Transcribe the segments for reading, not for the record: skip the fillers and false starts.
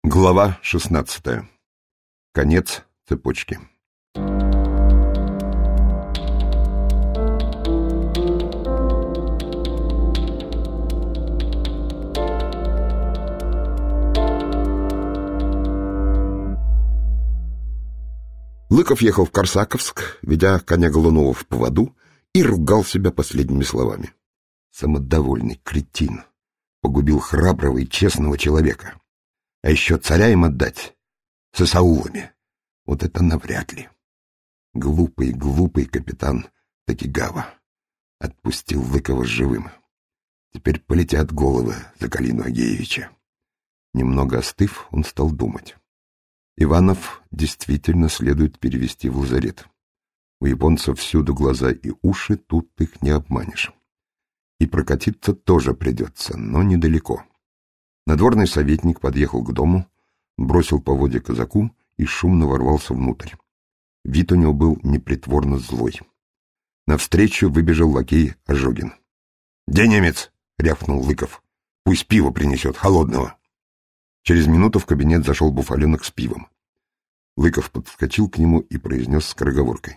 Глава 16. Конец цепочки. Лыков ехал в Корсаковск, ведя коня Голунова в поводу, и ругал себя последними словами. Самодовольный кретин. Погубил храброго и честного человека. А еще царя им отдать с Исаулами. Вот это навряд ли. Глупый капитан Токигава отпустил Лыкова живым. Теперь полетят головы за Калину Агеевича. Немного остыв, он стал думать. Иванов действительно следует перевести в лазарет. У японцев всюду глаза и уши, тут их не обманешь. И прокатиться тоже придется, но недалеко. Надворный советник подъехал к дому, бросил поводья казаку и шумно ворвался внутрь. Вид у него был непритворно злой. Навстречу выбежал лакей Ожогин. — Где немец? — рявкнул Лыков. — Пусть пиво принесет, холодного. Через минуту в кабинет зашел Буфаленок с пивом. Лыков подскочил к нему и произнес скороговоркой: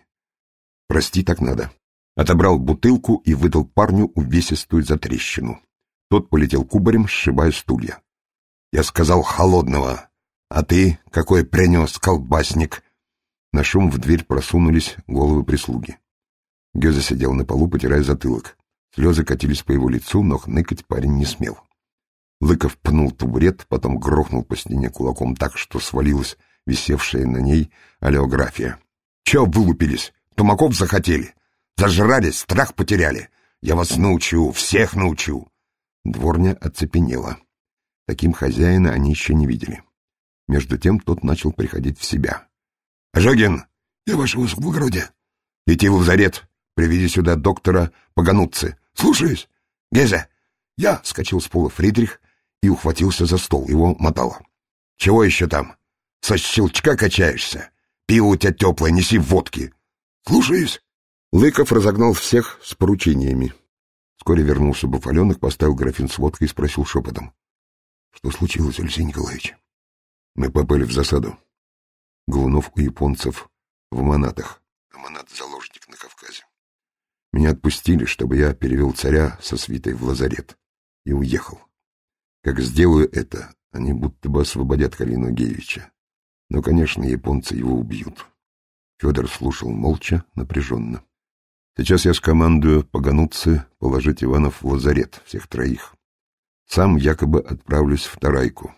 — Прости, так надо. Отобрал бутылку и выдал парню увесистую затрещину. Тот полетел кубарем, сшибая стулья. — Я сказал холодного. А ты какой принес, колбасник? На шум в дверь просунулись головы прислуги. Гёза сидел на полу, потирая затылок. Слезы катились по его лицу, но хныкать парень не смел. Лыков пнул табурет, потом грохнул по стене кулаком так, что свалилась висевшая на ней олеография. — Чё вылупились? Тумаков захотели? Зажрались, страх потеряли? Я вас научу, всех научу! Дворня оцепенела. Таким хозяина они еще не видели. Между тем тот начал приходить в себя. — Ожогин! — Я, ваше высокоблагородие. — Иди в лазарет, приведи сюда доктора Паганутцы. — Слушаюсь. — Гезя! Я! — скочил с пола Фридрих и ухватился за стол, его мотало. — Чего еще там? Со щелчка качаешься? Пиво у тебя теплое, неси водки. — Слушаюсь. Лыков разогнал всех с поручениями. Вскоре вернулся Буфаленок, поставил графин с водкой и спросил шепотом: — Что случилось, Алексей Николаевич? — Мы попали в засаду. Голунов у японцев в Манатах. Манат — заложник на Кавказе. Меня отпустили, чтобы я перевел царя со свитой в лазарет. И уехал. Как сделаю это, они будто бы освободят Калину Агеевича. Но, конечно, японцы его убьют. Федор слушал молча, напряженно. Сейчас я скомандую Паганутцы положить Иванов в лазарет, всех троих. Сам якобы отправлюсь в Тарайку.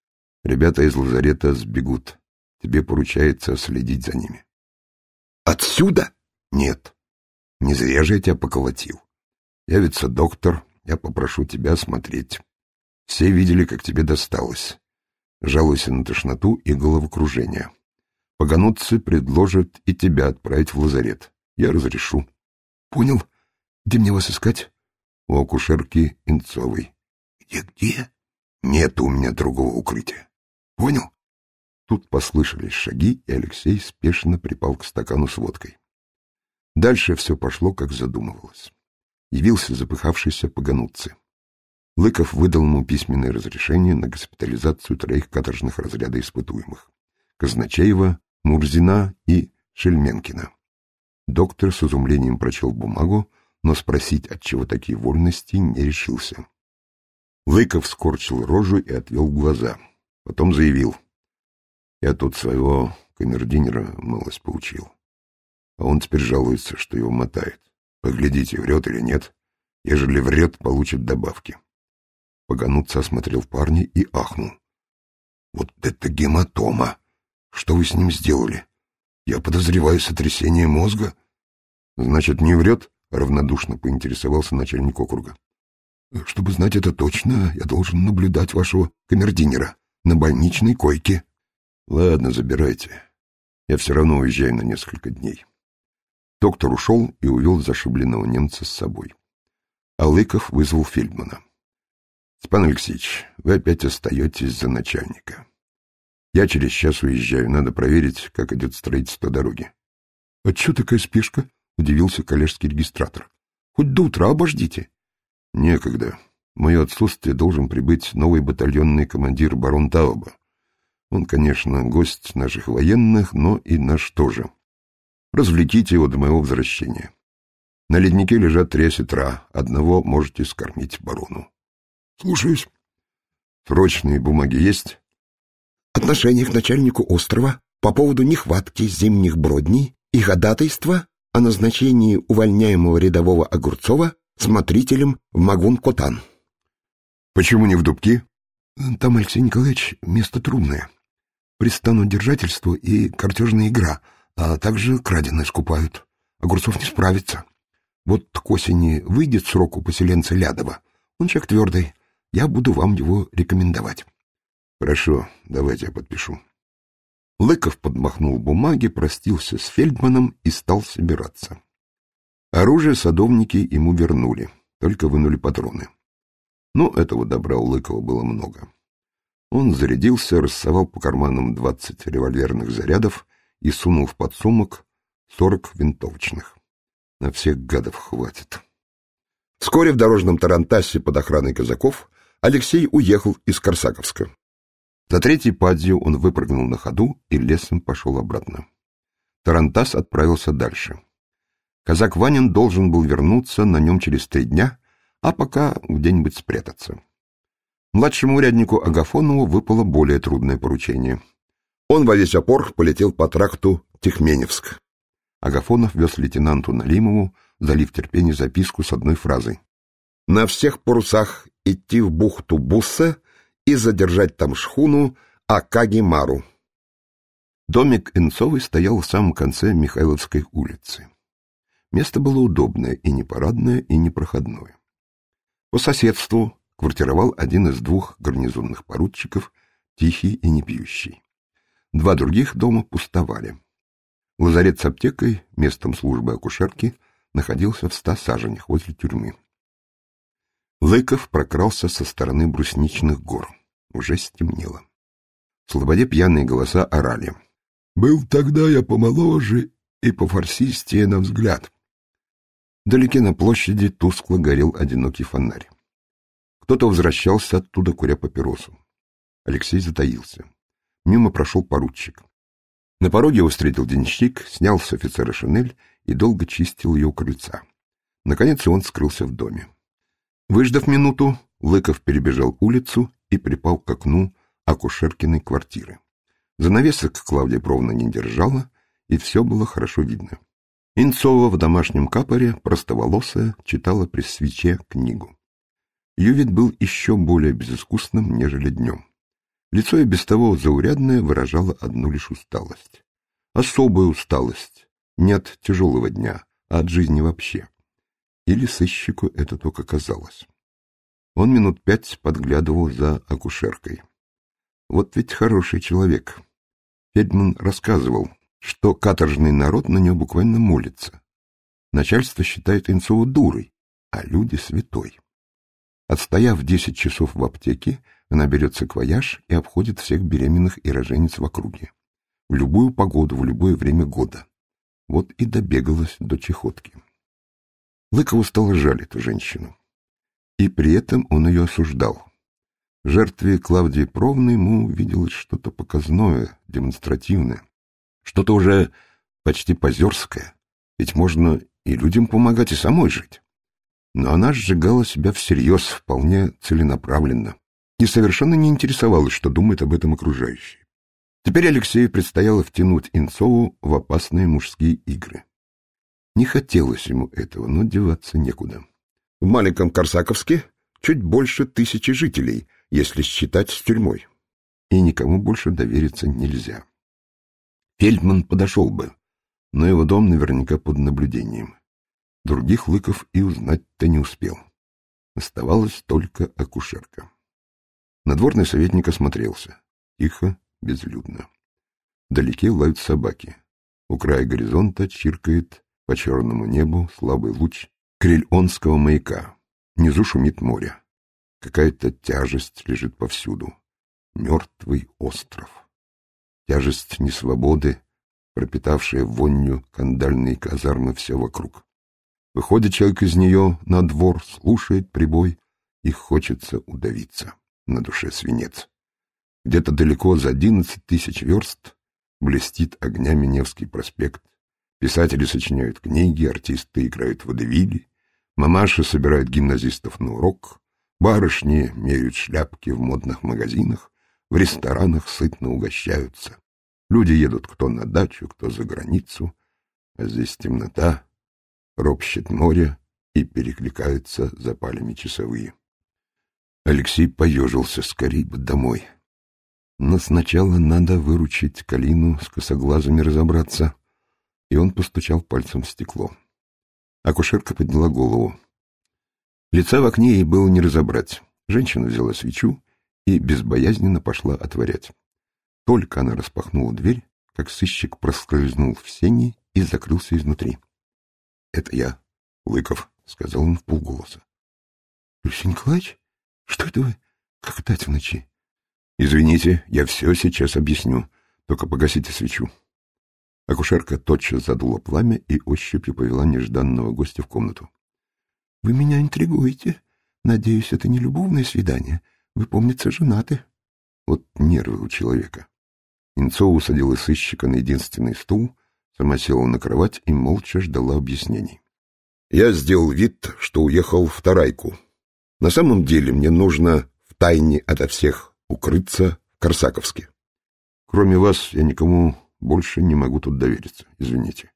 Ребята из лазарета сбегут. Тебе поручается следить за ними. Отсюда? Нет. Не зря же я тебя поколотил. Явится доктор, я попрошу тебя осмотреть. Все видели, как тебе досталось. Жалуйся на тошноту и головокружение. Паганутцы предложат и тебя отправить в лазарет. Я разрешу. Понял. Где мне вас искать? У акушерки Инцовой. Где? Нет у меня другого укрытия. Понял. Тут послышались шаги, и Алексей спешно припал к стакану с водкой. Дальше все пошло, как задумывалось. Явился запыхавшийся Паганутцы. Лыков выдал ему письменное разрешение на госпитализацию троих каторжных разряда испытуемых: Казначеева, Мурзина и Шельменкина. Доктор с изумлением прочел бумагу, но спросить, отчего такие вольности, не решился. Лыков скорчил рожу и отвел глаза. Потом заявил: я тут своего камердинера малость поучил. А он теперь жалуется, что его мотает. Поглядите, врет или нет. Ежели врет, получит добавки. Паганутцы осмотрел парня и ахнул. Вот это гематома! Что вы с ним сделали? Я подозреваю сотрясение мозга. Значит, не врет? Равнодушно поинтересовался начальник округа. Чтобы знать это точно, я должен наблюдать вашего камердинера на больничной койке. Ладно, забирайте. Я все равно уезжаю на несколько дней. Доктор ушел и увел зашибленного немца с собой. А Лыков вызвал фельдмана. — Степан Алексеевич, вы опять остаетесь за начальника. Я через час уезжаю, надо проверить, как идет строительство дороги. — А чё такая спешка? — удивился коллежский регистратор. — Хоть до утра обождите. — Некогда. В мое отсутствие должен прибыть новый батальонный командир барон Тауба. Он, конечно, гость наших военных, но и наш тоже. Развлеките его до моего возвращения. На леднике лежат 3 осетра. Одного можете скормить барону. Слушаюсь. Срочные бумаги есть? Отношение к начальнику острова по поводу нехватки зимних бродней и ходатайства о назначении увольняемого рядового Огурцова смотрителем в Магун-Котан. Почему не в Дубки? Там, Алексей Николаевич, место трудное. Пристану-держательство и картежная игра, а также краденое скупают. Огурцов не справится. Вот к осени выйдет срок у поселенца Лядова. Он человек твердый. Я буду вам его рекомендовать. Хорошо, давайте я подпишу. Лыков подмахнул бумаги, простился с фельдманом и стал собираться. Оружие садовники ему вернули, только вынули патроны. Но этого добра у Лыкова было много. Он зарядился, рассовал по карманам 20 револьверных зарядов и сунул в подсумок 40 винтовочных. На всех гадов хватит. Вскоре в дорожном тарантасе под охраной казаков Алексей уехал из Корсаковска. За 3-й падью он выпрыгнул на ходу и лесом пошел обратно. Тарантас отправился дальше. Казак Ванин должен был вернуться на нем через 3 дня, а пока где-нибудь спрятаться. Младшему уряднику Агафонову выпало более трудное поручение. Он во весь опор полетел по тракту Тихменевск. Агафонов вез лейтенанту Налимову, залив терпение, записку с одной фразой: «На всех парусах идти в бухту Буссе и задержать там шхуну Акаги-Мару». Домик Инцовой стоял в самом конце Михайловской улицы. Место было удобное, и не парадное, и не проходное. По соседству квартировал один из 2 гарнизонных поручиков, тихий и не пьющий. 2 других дома пустовали. Лазарет с аптекой, местом службы акушерки, находился в 100 саженях возле тюрьмы. Лыков прокрался со стороны Брусничных гор. Уже стемнело. В слободе пьяные голоса орали: «Был тогда я помоложе и пофарсистее на взгляд». Вдалеке на площади тускло горел одинокий фонарь. Кто-то возвращался оттуда, куря папиросу. Алексей затаился. Мимо прошел поручик. На пороге его встретил денщик, снял с офицера шинель и долго чистил ее у крыльца. Наконец он скрылся в доме. Выждав минуту, Лыков перебежал улицу и припал к окну акушеркиной квартиры. Занавесок Клавдия Петровна не держала, и все было хорошо видно. Инцова в домашнем капоре, простоволосая, читала при свече книгу. Ее вид был еще более безыскусным, нежели днем. Лицо и без того заурядное выражало одну лишь усталость. Особую усталость, не от тяжелого дня, а от жизни вообще. Или сыщику это только казалось. Он минут 5 подглядывал за акушеркой. Вот ведь хороший человек. Фельдман рассказывал, что каторжный народ на нее буквально молится. Начальство считает Инцову дурой, а люди святой. Отстояв 10 часов в аптеке, она берет саквояж и обходит всех беременных и рожениц в округе. В любую погоду, в любое время года. Вот и добегалась до чехотки. Лыкову стало жаль эту женщину. И при этом он ее осуждал. В жертве Клавдии Петровны ему виделось что-то показное, демонстративное. Что-то уже почти позерское. Ведь можно и людям помогать, и самой жить. Но она сжигала себя всерьез, вполне целенаправленно, и совершенно не интересовалась, что думают об этом окружающие. Теперь Алексею предстояло втянуть Инцову в опасные мужские игры. Не хотелось ему этого, но деваться некуда. В маленьком Корсаковске чуть больше 1000 жителей, если считать с тюрьмой. И никому больше довериться нельзя. Фельдман подошел бы, но его дом наверняка под наблюдением. Других Лыков и узнать-то не успел. Оставалась только акушерка. Надворный советник осмотрелся. Тихо, безлюдно. Вдалеке лают собаки. У края горизонта чиркает по черному небу слабый луч Крильонского маяка. Внизу шумит море. Какая-то тяжесть лежит повсюду. Мертвый остров. Тяжесть несвободы, пропитавшая вонью кандальные казармы все вокруг. Выходит человек из нее на двор, слушает прибой, и хочется удавиться. На душе свинец. Где-то далеко за 11 тысяч верст блестит огнями Невский проспект. Писатели сочиняют книги, артисты играют водевили, мамаши собирают гимназистов на урок, барышни меряют шляпки в модных магазинах, в ресторанах сытно угощаются. Люди едут кто на дачу, кто за границу, а здесь темнота, ропщет море и перекликаются запалями часовые. Алексей поежился, скорей бы домой. Но сначала надо выручить Калину, с косоглазами разобраться. И он постучал пальцем в стекло. Акушерка подняла голову. Лица в окне ей было не разобрать. Женщина взяла свечу и безбоязненно пошла отворять. Только она распахнула дверь, как сыщик проскользнул в сени и закрылся изнутри. — Это я, Лыков, — сказал он вполголоса. — Алексей Николаевич, что это вы? Как дать в ночи? — Извините, я все сейчас объясню. Только погасите свечу. Акушерка тотчас задула пламя и ощупью повела нежданного гостя в комнату. — Вы меня интригуете. Надеюсь, это не любовное свидание. Вы, помнится, женаты. Вот нервы у человека. Инцова усадила сыщика на единственный стул, сама села на кровать и молча ждала объяснений. Я сделал вид, что уехал в Тарайку. На самом деле мне нужно втайне ото всех укрыться в Корсаковске. Кроме вас я никому больше не могу тут довериться. Извините.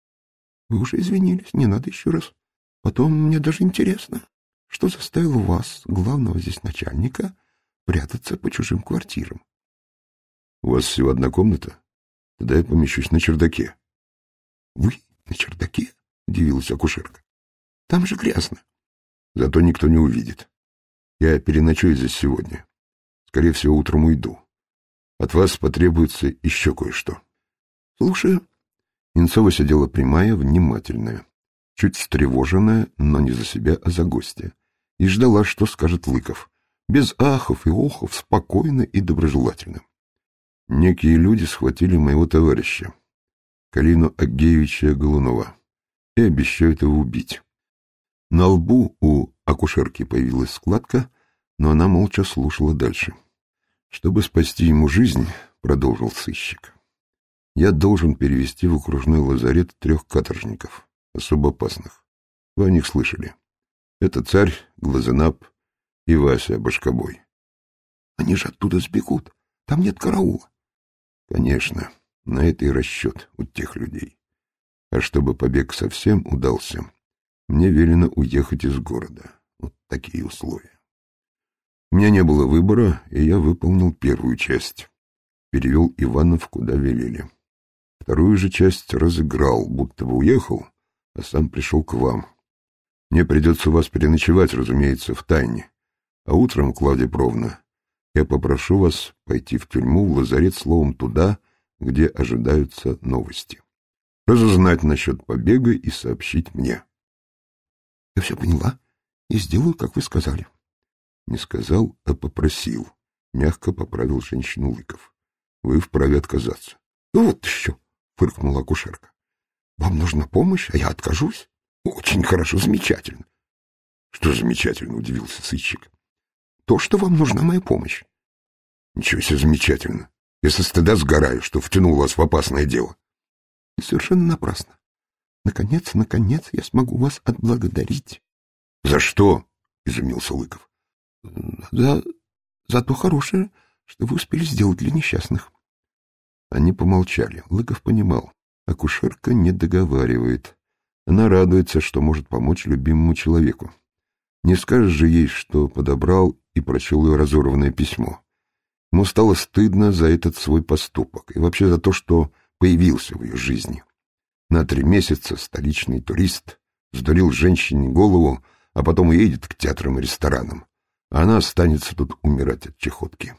Вы уже извинились, не надо еще раз. Потом мне даже интересно, что заставило вас, главного здесь начальника, прятаться по чужим квартирам. У вас всего одна комната? Тогда я помещусь на чердаке. Вы на чердаке? Удивилась акушерка. Там же грязно. Зато никто не увидит. Я переночую здесь сегодня. Скорее всего, утром уйду. От вас потребуется еще кое-что. Слушаю. Инцова сидела прямая, внимательная, чуть встревоженная, но не за себя, а за гостя, и ждала, что скажет Лыков, без ахов и охов, спокойно и доброжелательно. Некие люди схватили моего товарища, Калину Агеевича Голунова, и обещают его убить. На лбу у акушерки появилась складка, но она молча слушала дальше. «Чтобы спасти ему жизнь, — продолжил сыщик, — я должен перевести в окружной лазарет 3 каторжников, особо опасных. Вы о них слышали. Это Царь, Глазенап и Вася Башкобой. Они же оттуда сбегут, там нет караула. Конечно, на это и расчет у тех людей. А чтобы побег совсем удался, мне велено уехать из города. Вот такие условия. У меня не было выбора, и я выполнил первую часть. Перевел Иванов, куда велели. Вторую же часть разыграл, будто бы уехал, а сам пришел к вам. Мне придется у вас переночевать, разумеется, в тайне. А утром, Клавдия Петровна, я попрошу вас пойти в тюрьму, в лазарет, словом, туда, где ожидаются новости. Разузнать насчет побега и сообщить мне. — Я все поняла и сделаю, как вы сказали. — Не сказал, а попросил. Мягко поправил женщину Лыков. — Вы вправе отказаться. — Ну вот еще, — фыркнула акушерка. — Вам нужна помощь, а я откажусь? Очень хорошо, замечательно. — Что замечательно? — удивился сыщик. — То, что вам нужна моя помощь. — Ничего себе замечательно. Я со стыда сгораю, что втянул вас в опасное дело. — И совершенно напрасно. Наконец я смогу вас отблагодарить. — За что? — изумился Лыков. — За то хорошее, что вы успели сделать для несчастных. Они помолчали. Лыков понимал. Акушерка не договаривает. Она радуется, что может помочь любимому человеку. Не скажешь же ей, что подобрал и прочел ее разорванное письмо. Ему стало стыдно за этот свой поступок и вообще за то, что появился в ее жизни. На 3 месяца столичный турист сдурил женщине голову, а потом уедет к театрам и ресторанам, а она останется тут умирать от чахотки.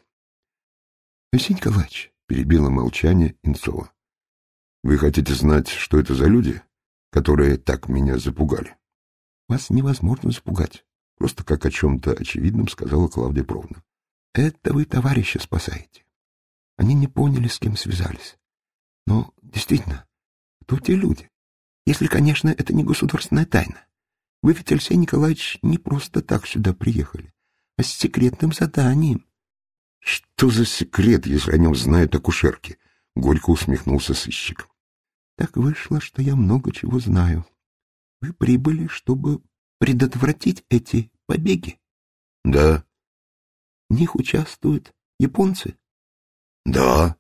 — Алексей Николаевич, — перебила молчание Инцова, — вы хотите знать, что это за люди, которые так меня запугали? — Вас невозможно запугать, — просто как о чем-то очевидном сказала Клавдия Петровна. — Это вы товарища спасаете. Они не поняли, с кем связались. Но, действительно, кто те люди? Если, конечно, это не государственная тайна. Вы ведь, Алексей Николаевич, не просто так сюда приехали, а с секретным заданием. Что за секрет, если о нем знают акушерки? Горько усмехнулся сыщик. Так вышло, что я много чего знаю. Вы прибыли, чтобы предотвратить эти побеги? Да. В них участвуют японцы? Да.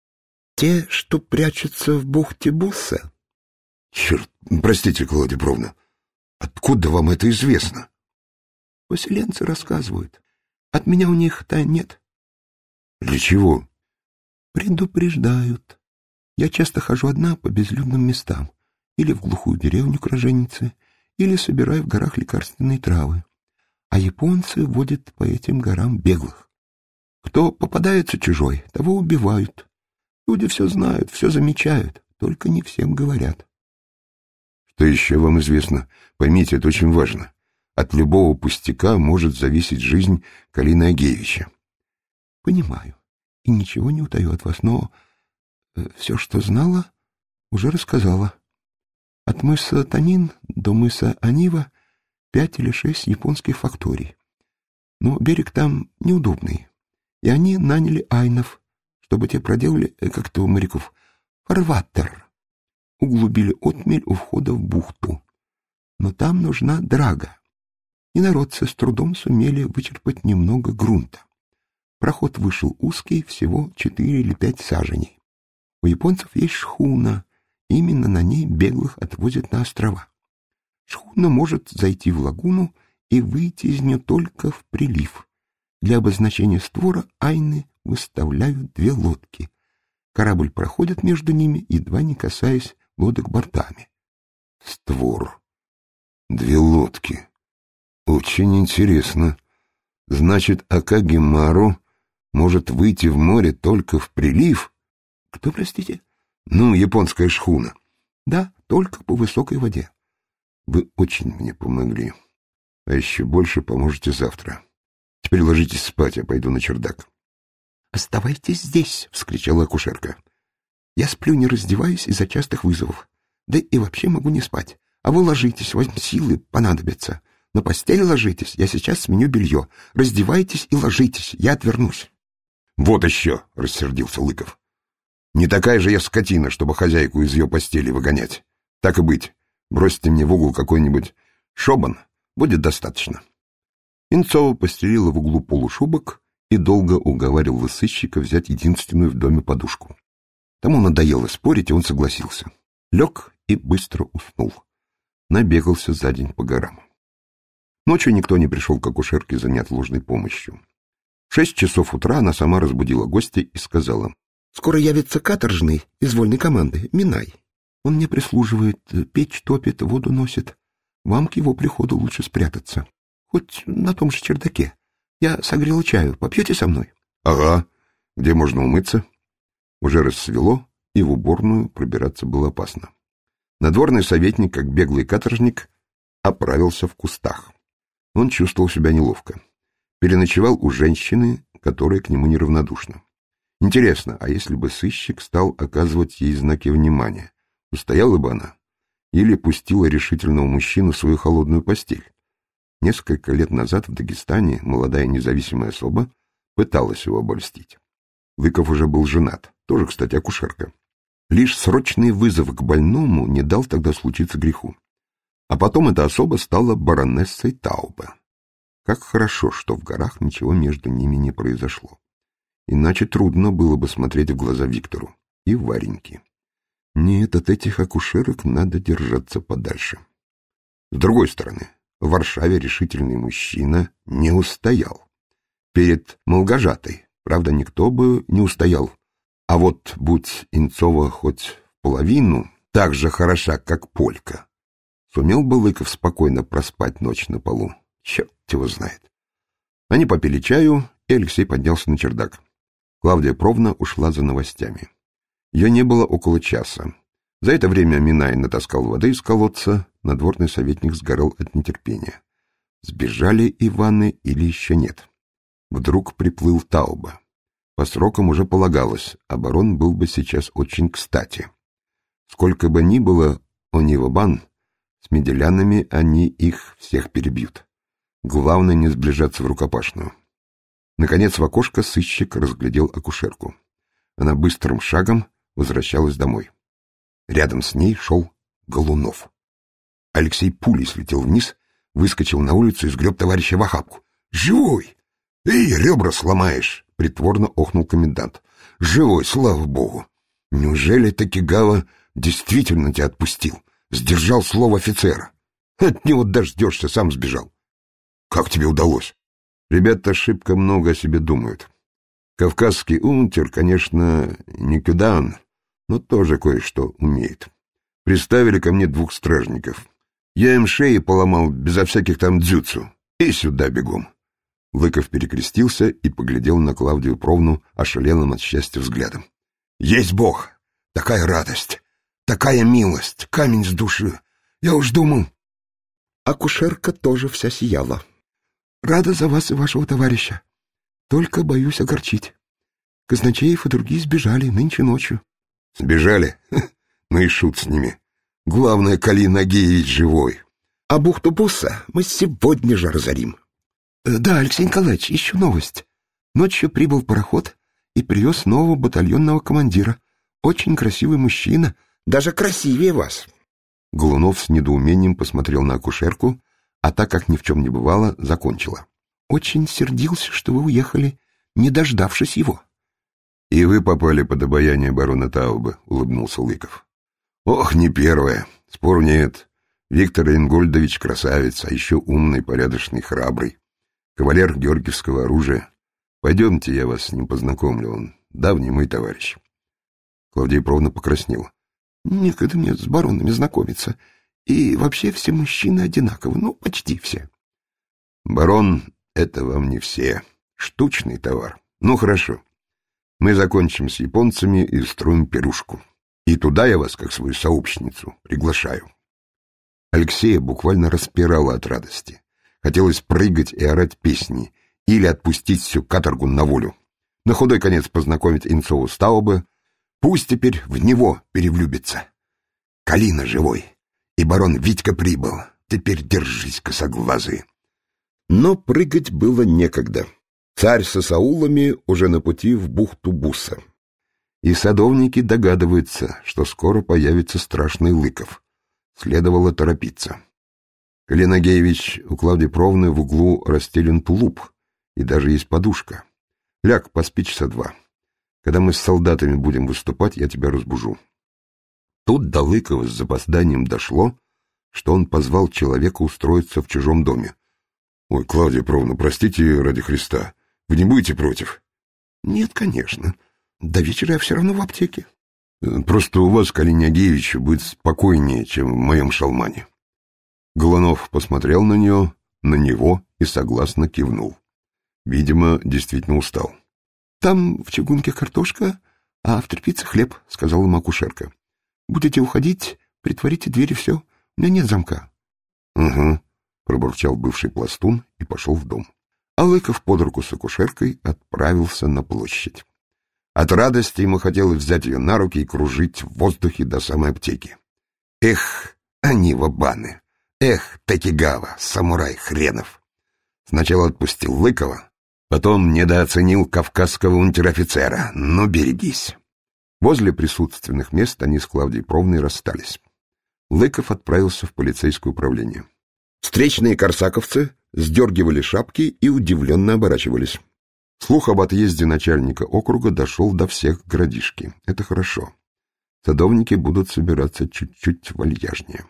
Те, что прячутся в бухте Бусса? Черт, простите, Клавдия Петровна, откуда вам это известно? Поселенцы рассказывают. От меня у них тайн нет. Для чего? Предупреждают. Я часто хожу одна по безлюдным местам, или в глухую деревню к роженице, или собираю в горах лекарственные травы. А японцы водят по этим горам беглых. Кто попадается чужой, того убивают. Люди все знают, все замечают, только не всем говорят. Что еще вам известно? Поймите, это очень важно. От любого пустяка может зависеть жизнь Калины Агеевича. Понимаю, и ничего не утаю от вас, но все, что знала, уже рассказала. От мыса Танин до мыса Анива 5 или 6 японских факторий. Но берег там неудобный, и они наняли айнов, чтобы те проделали, как-то у моряков, фарватер. Углубили отмель у входа в бухту. Но там нужна драга. И народцы с трудом сумели вычерпать немного грунта. Проход вышел узкий, всего 4 или 5 саженей. У японцев есть шхуна, именно на ней беглых отвозят на острова. Шхуна может зайти в лагуну и выйти из нее только в прилив. Для обозначения створа айны выставляют 2 лодки. Корабль проходит между ними, едва не касаясь лодок бортами. Створ. 2 лодки. Очень интересно. Значит, Акагимару может выйти в море только в прилив? Кто, простите? Ну, японская шхуна. Да, только по высокой воде. Вы очень мне помогли. А еще больше поможете завтра. Теперь ложитесь спать, я пойду на чердак. «Оставайтесь здесь!» — вскричала акушерка. «Я сплю, не раздеваясь из-за частых вызовов. Да и вообще могу не спать. А вы ложитесь, вам силы понадобятся. На постель ложитесь, я сейчас сменю белье. Раздевайтесь и ложитесь, я отвернусь». «Вот еще!» — рассердился Лыков. «Не такая же я скотина, чтобы хозяйку из ее постели выгонять. Так и быть, бросьте мне в угол какой-нибудь шобан, будет достаточно». Инцова постелила в углу полушубок и долго уговаривала сыщика взять единственную в доме подушку. Тому надоело спорить, и он согласился. Лег и быстро уснул. Набегался за день по горам. Ночью никто не пришел к акушерке за неотложной помощью. В 6 часов утра она сама разбудила гостя и сказала: «Скоро явится каторжный из вольной команды, Минай. Он мне прислуживает, печь топит, воду носит. Вам к его приходу лучше спрятаться. Хоть на том же чердаке. Я согрела чаю. Попьете со мной?» «Ага. Где можно умыться?» Уже рассвело, и в уборную пробираться было опасно. Надворный советник, как беглый каторжник, оправился в кустах. Он чувствовал себя неловко. Переночевал у женщины, которая к нему неравнодушна. Интересно, а если бы сыщик стал оказывать ей знаки внимания, устояла бы она? Или пустила решительного мужчину в свою холодную постель? Несколько лет назад в Дагестане молодая независимая особа пыталась его обольстить. Лыков уже был женат, тоже, кстати, акушерка. Лишь срочный вызов к больному не дал тогда случиться греху. А потом эта особа стала баронессой Таубе. Как хорошо, что в горах ничего между ними не произошло. Иначе трудно было бы смотреть в глаза Виктору и Вареньке. Нет, от этих акушерок надо держаться подальше. С другой стороны, в Варшаве решительный мужчина не устоял. Перед Молгожатой, правда, никто бы не устоял. А вот будь Инцова хоть в половину так же хороша, как Полька, сумел бы Лыков спокойно проспать ночь на полу? Черт его знает. Они попили чаю, и Алексей поднялся на чердак. Клавдия Петровна ушла за новостями. Ее не было около часа. За это время Минай натаскал воды из колодца, надворный советник сгорал от нетерпения. Сбежали Иваны или еще нет? Вдруг приплыл Тауба. По срокам уже полагалось, а барон был бы сейчас очень кстати. Сколько бы ни было Онивобан, с меделянами они их всех перебьют. Главное не сближаться в рукопашную. Наконец в окошко сыщик разглядел акушерку. Она быстрым шагом возвращалась домой. Рядом с ней шел Голунов. Алексей пулей слетел вниз, выскочил на улицу и сгреб товарища в охапку. «Живой! Эй, ребра сломаешь!» — притворно охнул комендант. «Живой, слава богу! Неужели Токигава действительно тебя отпустил? Сдержал слово офицера. От него дождешься, сам сбежал. Как тебе удалось?» Ребята шибко много о себе думают. Кавказский унтер, конечно, никуда он, но тоже кое-что умеет. Приставили ко мне 2 стражников. Я им шеи поломал безо всяких там дзюцу. И сюда бегом. Лыков перекрестился и поглядел на Клавдию Петровну ошалелым от счастья взглядом. «Есть Бог! Такая радость! Такая милость! Камень с души! Я уж думал...» Акушерка тоже вся сияла. «Рада за вас и вашего товарища. Только боюсь огорчить. Казначеев и другие сбежали нынче ночью». «Сбежали? Ну и шут с ними. Главное, Кали Нагеевич живой. А бухту Бусса мы сегодня же разорим». «Да, Алексей Николаевич, еще новость. Ночью прибыл пароход и привез нового батальонного командира. Очень красивый мужчина, даже красивее вас». Голунов с недоумением посмотрел на акушерку, а так как ни в чем не бывало, закончила. «Очень сердился, что вы уехали, не дождавшись его». «И вы попали под обаяние барона Таубе», — улыбнулся Лыков. «Ох, не первое. Спору нет. Виктор Ингольдович красавец, а еще умный, порядочный, храбрый. Кавалер георгиевского оружия. Пойдемте, я вас с ним познакомлю, он давний мой товарищ». Клавдия Петровна покраснела. «Некогда мне с баронами знакомиться. И вообще все мужчины одинаковы, ну, почти все». «Барон — это вам не все. Штучный товар. Ну, хорошо. Мы закончим с японцами и устроим пирушку. И туда я вас, как свою сообщницу, приглашаю». Алексея буквально распирало от радости. Хотелось прыгать и орать песни или отпустить всю каторгу на волю. На худой конец познакомить Инцову с Таубе. Пусть теперь в него перевлюбится. Калина живой. И барон Витька прибыл. Теперь держись, косоглазый. Но прыгать было некогда. Царь со саулами уже на пути в бухту Бусса. И садовники догадываются, что скоро появится страшный Лыков. Следовало торопиться. Калина Геевич, у Клавдии Петровны в углу расстелен тулуп, и даже есть подушка. Ляг, поспи часа 2. Когда мы с солдатами будем выступать, я тебя разбужу. Тут до Лыкова с запозданием дошло, что он позвал человека устроиться в чужом доме. «Ой, Клавдия Петровна, простите ради Христа, вы не будете против?» «Нет, конечно. До вечера я все равно в аптеке». «Просто у вас, Калине Агеевичу, будет спокойнее, чем в моем шалмане». Голунов посмотрел на него и согласно кивнул. Видимо, действительно устал. «Там в чугунке картошка, а в тряпице хлеб», — сказала ему акушерка. «Будете уходить, притворите дверь и все. У меня нет замка». «Угу», — пробурчал бывший пластун и пошел в дом. А Лыков под руку с акушеркой отправился на площадь. От радости ему хотелось взять ее на руки и кружить в воздухе до самой аптеки. Эх, они вабаны! Эх, Токигава, самурай хренов! Сначала отпустил Лыкова, потом недооценил кавказского унтер-офицера. Ну, берегись! Возле присутственных мест они с Клавдией Петровной расстались. Лыков отправился в полицейское управление. Встречные корсаковцы сдергивали шапки и удивленно оборачивались. Слух об отъезде начальника округа дошел до всех городишки. Это хорошо. Садовники будут собираться чуть-чуть вальяжнее.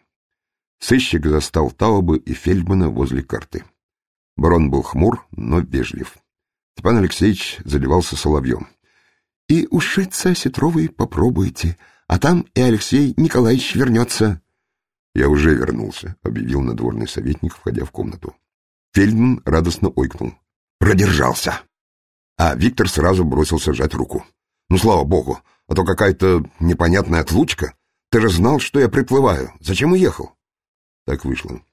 Сыщик застал Таубе и Фельдмана возле карты. Барон был хмур, но вежлив. Степан Алексеевич заливался соловьем. «И ушиться, Осетровой, попробуйте, а там и Алексей Николаевич вернется». «Я уже вернулся», — объявил надворный советник, входя в комнату. Фельдман радостно ойкнул. «Продержался!» А Виктор сразу бросился жать руку. «Ну, слава богу, а то какая-то непонятная отлучка. Ты же знал, что я приплываю. Зачем уехал?» Так вышло.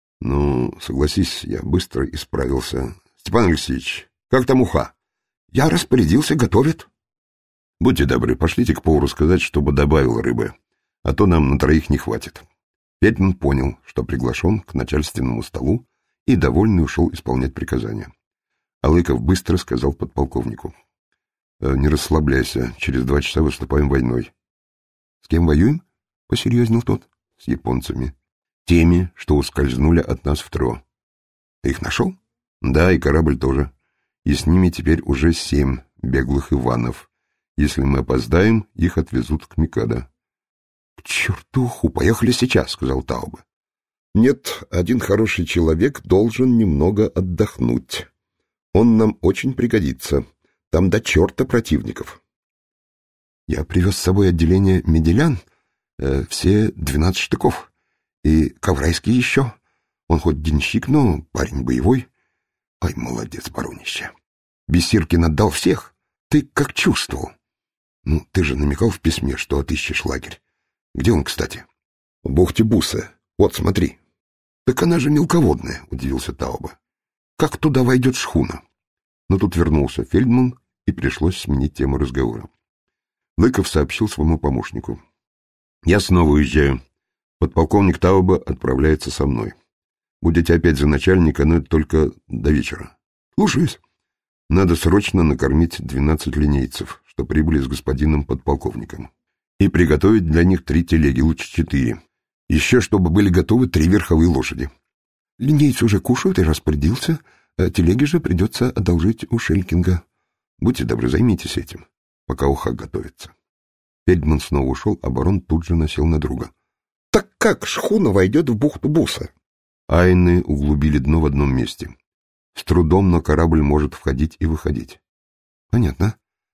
«Ну, согласись, я быстро исправился. Степан Алексеевич, как там уха?» «Я распорядился, готовят». «Будьте добры, пошлите к повару сказать, чтобы добавил рыбы, а то нам на 3 не хватит». Фельдман понял, что приглашен к начальственному столу, и довольный ушел исполнять приказания. А Лыков быстро сказал подполковнику: «Не расслабляйся, через 2 часа выступаем войной». «С кем воюем?» — посерьезнел тот. «С японцами. Теми, что ускользнули от нас в ТРО». «Ты их нашел?» «Да, и корабль тоже. И с ними теперь уже 7 беглых Иванов. Если мы опоздаем, их отвезут к Микадо». «К чертуху, поехали сейчас», — сказал Таубе. «Нет, один хороший человек должен немного отдохнуть. Он нам очень пригодится. Там до черта противников». «Я привез с собой отделение меделян, все 12 штыков. И Коврайский еще. Он хоть денщик, но парень боевой. Ай, молодец, баронище. Бессиркин отдал всех. Ты как чувствовал? Ну, ты же намекал в письме, что отыщешь лагерь. Где он, кстати?» «В бухте Буса. Вот, смотри». «Так она же мелководная», — удивился Таубе. «Как туда войдет шхуна?» Но тут вернулся Фельдман, и пришлось сменить тему разговора. Лыков сообщил своему помощнику: «Я снова уезжаю. Подполковник Таубе отправляется со мной. Будете опять за начальника, но это только до вечера». «Слушаюсь». «Надо срочно накормить 12 линейцев, что прибыли с господином подполковником, и приготовить для них 3 телеги, лучше 4. Еще чтобы были готовы 3 верховые лошади». «Линейцы уже кушают и распорядился, а телеги же придется одолжить у Шелькинга. Будьте добры, займитесь этим, пока уха готовится». Фельдман снова ушел, а барон тут же насел на друга. «Так как шхуна войдет в бухту Буса?» Айны углубили дно в одном месте. С трудом, но корабль может входить и выходить. «Понятно.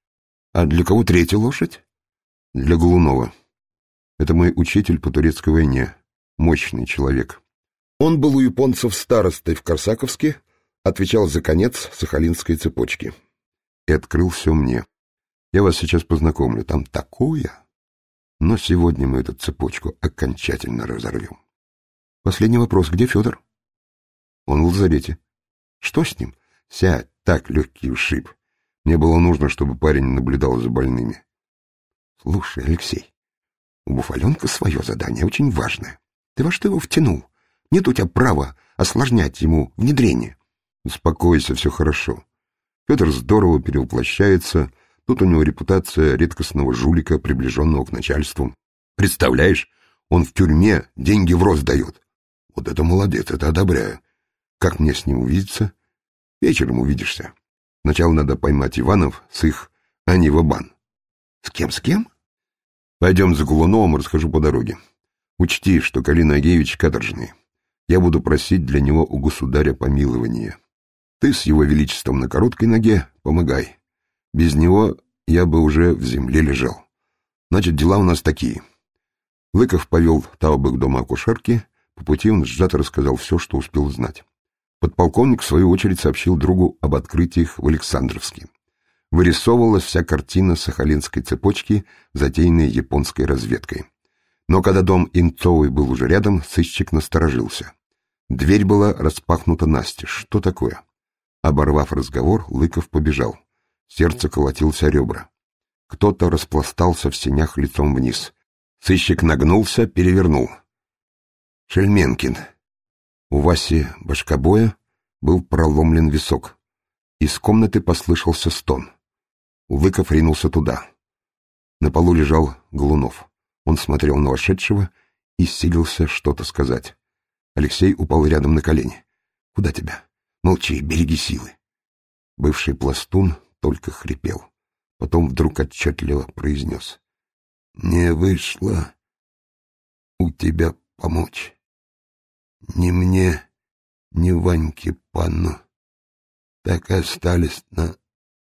А для кого 3-я лошадь?» «Для Голунова. Это мой учитель по турецкой войне. Мощный человек. Он был у японцев старостой в Корсаковске, отвечал за конец Сахалинской цепочки. И открыл все мне. Я вас сейчас познакомлю. Там такое. Но сегодня мы эту цепочку окончательно разорвем». «Последний вопрос. Где Федор?» «Он в лазарете». «Что с ним?» «Сядь, так, легкий ушиб. Мне было нужно, чтобы парень наблюдал за больными». «Слушай, Алексей, у Буфаленка свое задание, очень важное. Ты во что его втянул? Нет у тебя права осложнять ему внедрение». «Успокойся, все хорошо. Федор здорово перевоплощается. Тут у него репутация редкостного жулика, приближенного к начальству. Представляешь, он в тюрьме деньги в рост дает. Вот это молодец, это одобряю. Как мне с ним увидеться?» «Вечером увидишься. Сначала надо поймать Иванов с их Анива-бан». «С кем, с кем?» «Пойдем за Голуновым, расскажу по дороге. Учти, что Калин Агеевич каторжный. Я буду просить для него у государя помилования. Ты с его величеством на короткой ноге помогай. Без него я бы уже в земле лежал. Значит, дела у нас такие». Лыков повел Таубе к дому акушерки. По пути он сжато рассказал все, что успел знать. Подполковник, в свою очередь, сообщил другу об открытиях в Александровске. Вырисовывалась вся картина Сахалинской цепочки, затеянной японской разведкой. Но когда дом Инцовой был уже рядом, сыщик насторожился. Дверь была распахнута настежь. Что такое? Оборвав разговор, Лыков побежал. Сердце колотилось о ребра. Кто-то распластался в сенях лицом вниз. Сыщик нагнулся, перевернул. Шельменкин. У Васи Башкобоя был проломлен висок. Из комнаты послышался стон. Лыков ринулся туда. На полу лежал Голунов. Он смотрел на вошедшего и силился что-то сказать. Алексей упал рядом на колени. «Куда тебя? Молчи, береги силы». Бывший пластун только хрипел. Потом вдруг отчетливо произнес: «Не вышло у тебя помочь. Ни мне, ни Ваньке панну. Так и остались на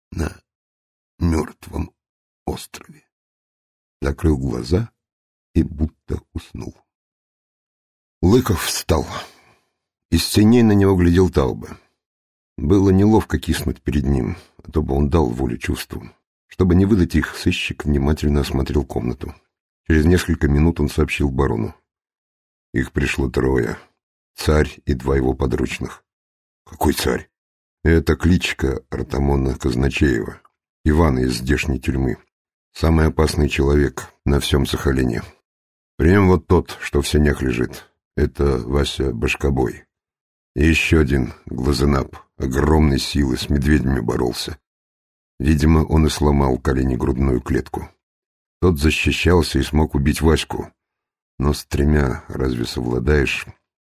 мертвом острове». Закрыл глаза и будто уснул. Лыков встал. Из теней на него глядел Таубе. Было неловко киснуть перед ним, а то бы он дал волю чувствам. Чтобы не выдать их, сыщик внимательно осмотрел комнату. Через несколько минут он сообщил барону. Их пришло 3. Царь и 2 его подручных. «Какой царь?» «Это кличка Артамона Казначеева, Ивана из здешней тюрьмы. Самый опасный человек на всем Сахалине. Прям вот тот, что в сенях лежит. Это Вася Башкобой. И еще один глазенап огромной силы с медведями боролся. Видимо, он и сломал колени грудную клетку. Тот защищался и смог убить Ваську. Но с тремя разве совладаешь?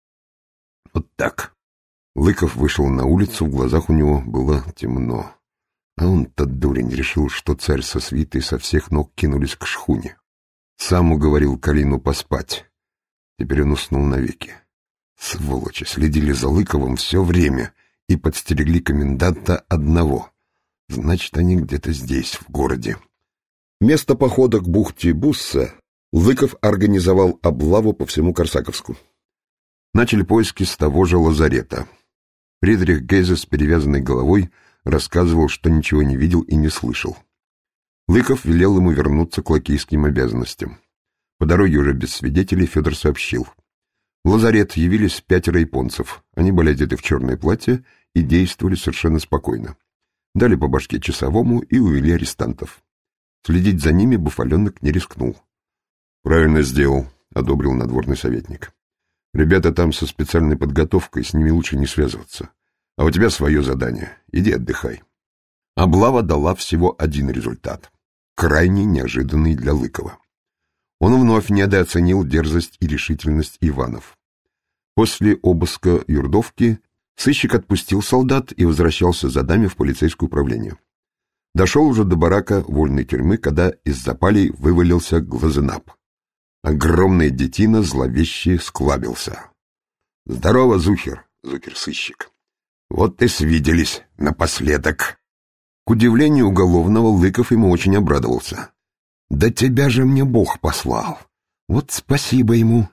Вот так. Лыков вышел на улицу, в глазах у него было темно. А он-то, дурень, решил, что царь со свитой со всех ног кинулись к шхуне. Сам уговорил Калину поспать. Теперь он уснул навеки. Сволочи следили за Лыковым все время и подстерегли коменданта одного. Значит, они где-то здесь, в городе. Вместо похода к бухте Бусса Лыков организовал облаву по всему Корсаковску. Начали поиски с того же лазарета. Фридрих Гейзе с перевязанной головой рассказывал, что ничего не видел и не слышал. Лыков велел ему вернуться к лакейским обязанностям. По дороге уже без свидетелей Федор сообщил. В лазарет явились 5 японцев. Они были одеты в черное платье и действовали совершенно спокойно. Дали по башке часовому и увели арестантов. Следить за ними Буфаленок не рискнул. «Правильно сделал», — одобрил надворный советник. «Ребята там со специальной подготовкой, с ними лучше не связываться. А у тебя свое задание. Иди отдыхай». Облава дала всего один результат, крайне неожиданный для Лыкова. Он вновь недооценил дерзость и решительность Иванов. После обыска юрдовки сыщик отпустил солдат и возвращался за даме в полицейское управление. Дошел уже до барака вольной тюрьмы, когда из запалей вывалился глазенап. Огромный детина зловеще склабился. «Здорово, Зухер!» — Зухер-сыщик. «Вот и свиделись напоследок!» К удивлению уголовного, Лыков ему очень обрадовался. «Да тебя же мне Бог послал! Вот спасибо ему!»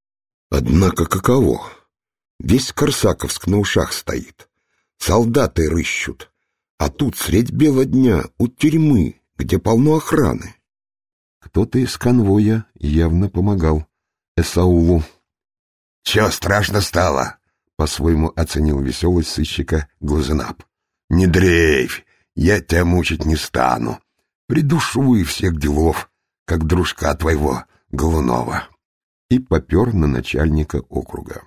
Однако каково? Весь Корсаковск на ушах стоит. Солдаты рыщут. А тут средь бела дня у тюрьмы, где полно охраны. Кто-то из конвоя явно помогал Эсаулу. «Чё страшно стало?» — по-своему оценил веселость сыщика глазенап. «Не дрейфь, я тебя мучить не стану. Придушу и всех делов, как дружка твоего Голунова». И попер на начальника округа.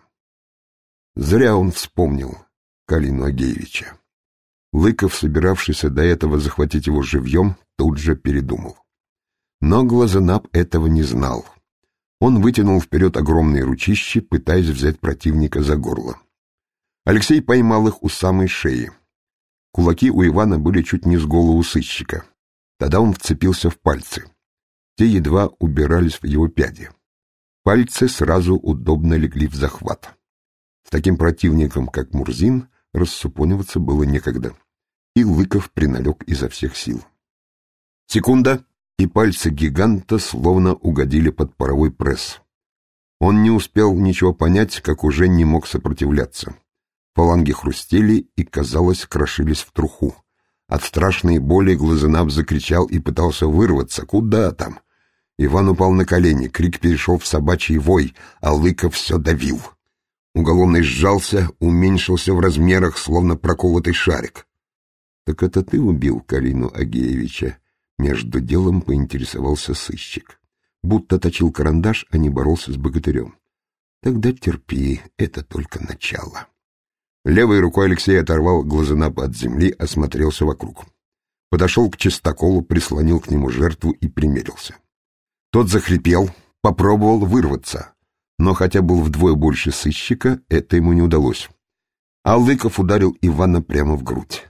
Зря он вспомнил Калину Агеевича. Лыков, собиравшийся до этого захватить его живьем, тут же передумал. Но глазенап этого не знал. Он вытянул вперед огромные ручищи, пытаясь взять противника за горло. Алексей поймал их у самой шеи. Кулаки у Ивана были чуть не с голову сыщика. Тогда он вцепился в пальцы. Те едва убирались в его пяди. Пальцы сразу удобно легли в захват. С таким противником, как Мурзин, рассупониваться было некогда. И Лыков приналег изо всех сил. Секунда, и пальцы гиганта словно угодили под паровой пресс. Он не успел ничего понять, как уже не мог сопротивляться. Фаланги хрустели и, казалось, крошились в труху. От страшной боли глазенап закричал и пытался вырваться. Куда там? Иван упал на колени, крик перешел в собачий вой, а Лыков все давил. Уголовный сжался, уменьшился в размерах, словно проколотый шарик. — Так это ты убил Калину Агеевича? — между делом поинтересовался сыщик. Будто точил карандаш, а не боролся с богатырем. — Тогда терпи, это только начало. Левой рукой Алексей оторвал глазенапа от земли, осмотрелся вокруг. Подошел к чистоколу, прислонил к нему жертву и примерился. Тот захрипел, попробовал вырваться, но хотя был вдвое больше сыщика, это ему не удалось. А Лыков ударил Ивана прямо в грудь.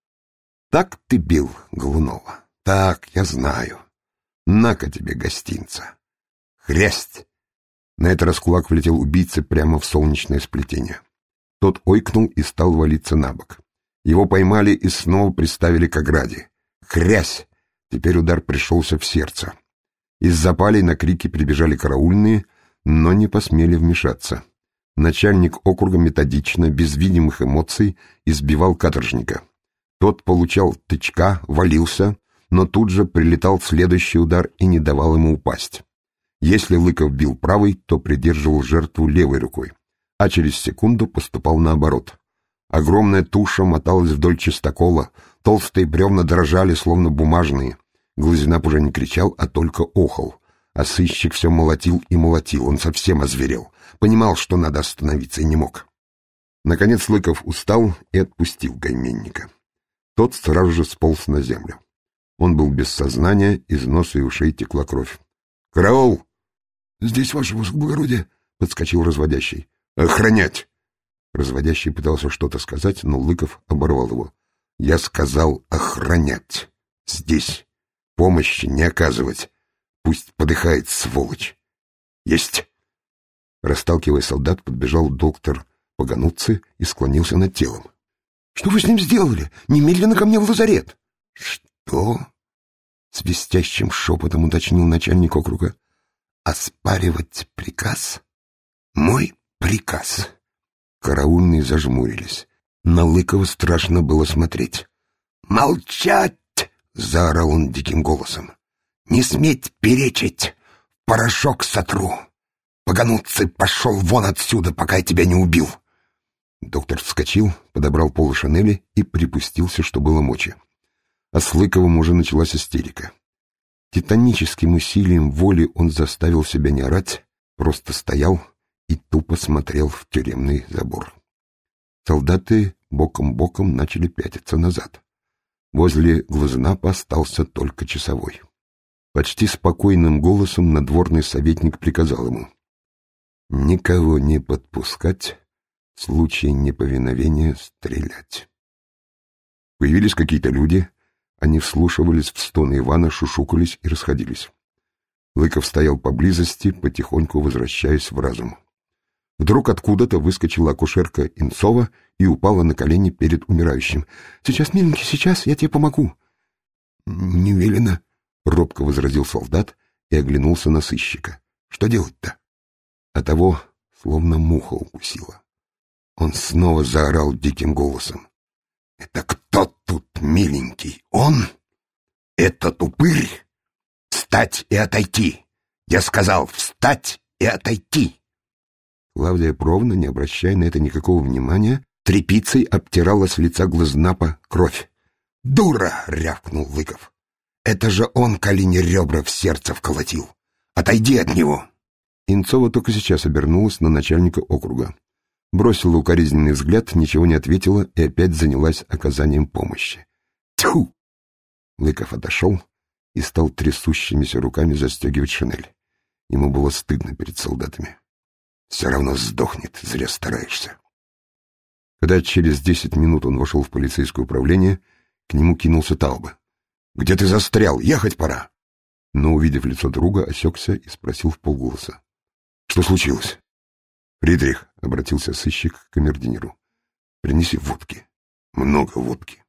— Так ты бил Голунова? — Так, я знаю. На-ка тебе гостинца. Хрясть! На этот раз кулак влетел убийце прямо в солнечное сплетение. Тот ойкнул и стал валиться на бок. Его поймали и снова приставили к ограде. Хрясь! Теперь удар пришелся в сердце. Из запалей на крики прибежали караульные, но не посмели вмешаться. Начальник округа методично, без видимых эмоций, избивал каторжника. Тот получал тычка, валился, но тут же прилетал следующий удар и не давал ему упасть. Если Лыков бил правой, то придерживал жертву левой рукой, а через секунду поступал наоборот. Огромная туша моталась вдоль чистокола, толстые бревна дрожали, словно бумажные. Глазенап уже не кричал, а только охал. А сыщик все молотил и молотил, он совсем озверел. Понимал, что надо остановиться, и не мог. Наконец Лыков устал и отпустил гайменника. Тот сразу же сполз на землю. Он был без сознания, из носа и ушей текла кровь. «Караул!» «Здесь, ваше высокоблагородие!» — подскочил разводящий. «Охранять!» Разводящий пытался что-то сказать, но Лыков оборвал его. «Я сказал охранять. Здесь. Помощи не оказывать. Пусть подыхает, сволочь. Есть!» Расталкивая солдат, подбежал доктор Пагануцци и склонился над телом. «Что вы с ним сделали? Немедленно ко мне в лазарет!» «Что?» — свистящим шепотом уточнил начальник округа. «Оспаривать приказ? Мой приказ!» Караульные зажмурились. На Лыкова страшно было смотреть. «Молчать!» — заорал он диким голосом. «Не сметь перечить! Порошок сотру! Пагануцци, пошел вон отсюда, пока я тебя не убил!» Доктор вскочил, подобрал полы шинели и припустился, что было мочи. А с Лыковым уже началась истерика. Титаническим усилием воли он заставил себя не орать, просто стоял и тупо смотрел в тюремный забор. Солдаты боком-боком начали пятиться назад. Возле глазнапа остался только часовой. Почти спокойным голосом надворный советник приказал ему: «Никого не подпускать, в случае неповиновения стрелять». Появились какие-то люди, они вслушивались в стоны Ивана, шушукались и расходились. Лыков стоял поблизости, потихоньку возвращаясь в разум. Вдруг откуда-то выскочила акушерка Инцова и упала на колени перед умирающим. «Сейчас, миленький, сейчас, я тебе помогу». «Не велено», — робко возразил солдат и оглянулся на сыщика. «Что делать-то?» А того словно муха укусила. Он снова заорал диким голосом. «Это кто тут, миленький? Он? Этот упырь? Встать и отойти! Я сказал, встать и отойти!» Клавдия Петровна, не обращая на это никакого внимания, тряпицей обтирала с лица глазнапа кровь. «Дура!» — рявкнул Лыков. «Это же он Калине ребра в сердце вколотил! Отойди от него!» Инцова только сейчас обернулась на начальника округа. Бросила укоризненный взгляд, ничего не ответила и опять занялась оказанием помощи. «Тьфу!» Лыков отошел и стал трясущимися руками застегивать шинель. Ему было стыдно перед солдатами. «Все равно сдохнет, зря стараешься». Когда через 10 минут он вошел в полицейское управление, к нему кинулся Таубе. «Где ты застрял? Ехать пора!» Но, увидев лицо друга, осекся и спросил вполголоса: «Что случилось?» «Фридрих», — обратился сыщик к камердинеру, — «принеси водки. Много водки».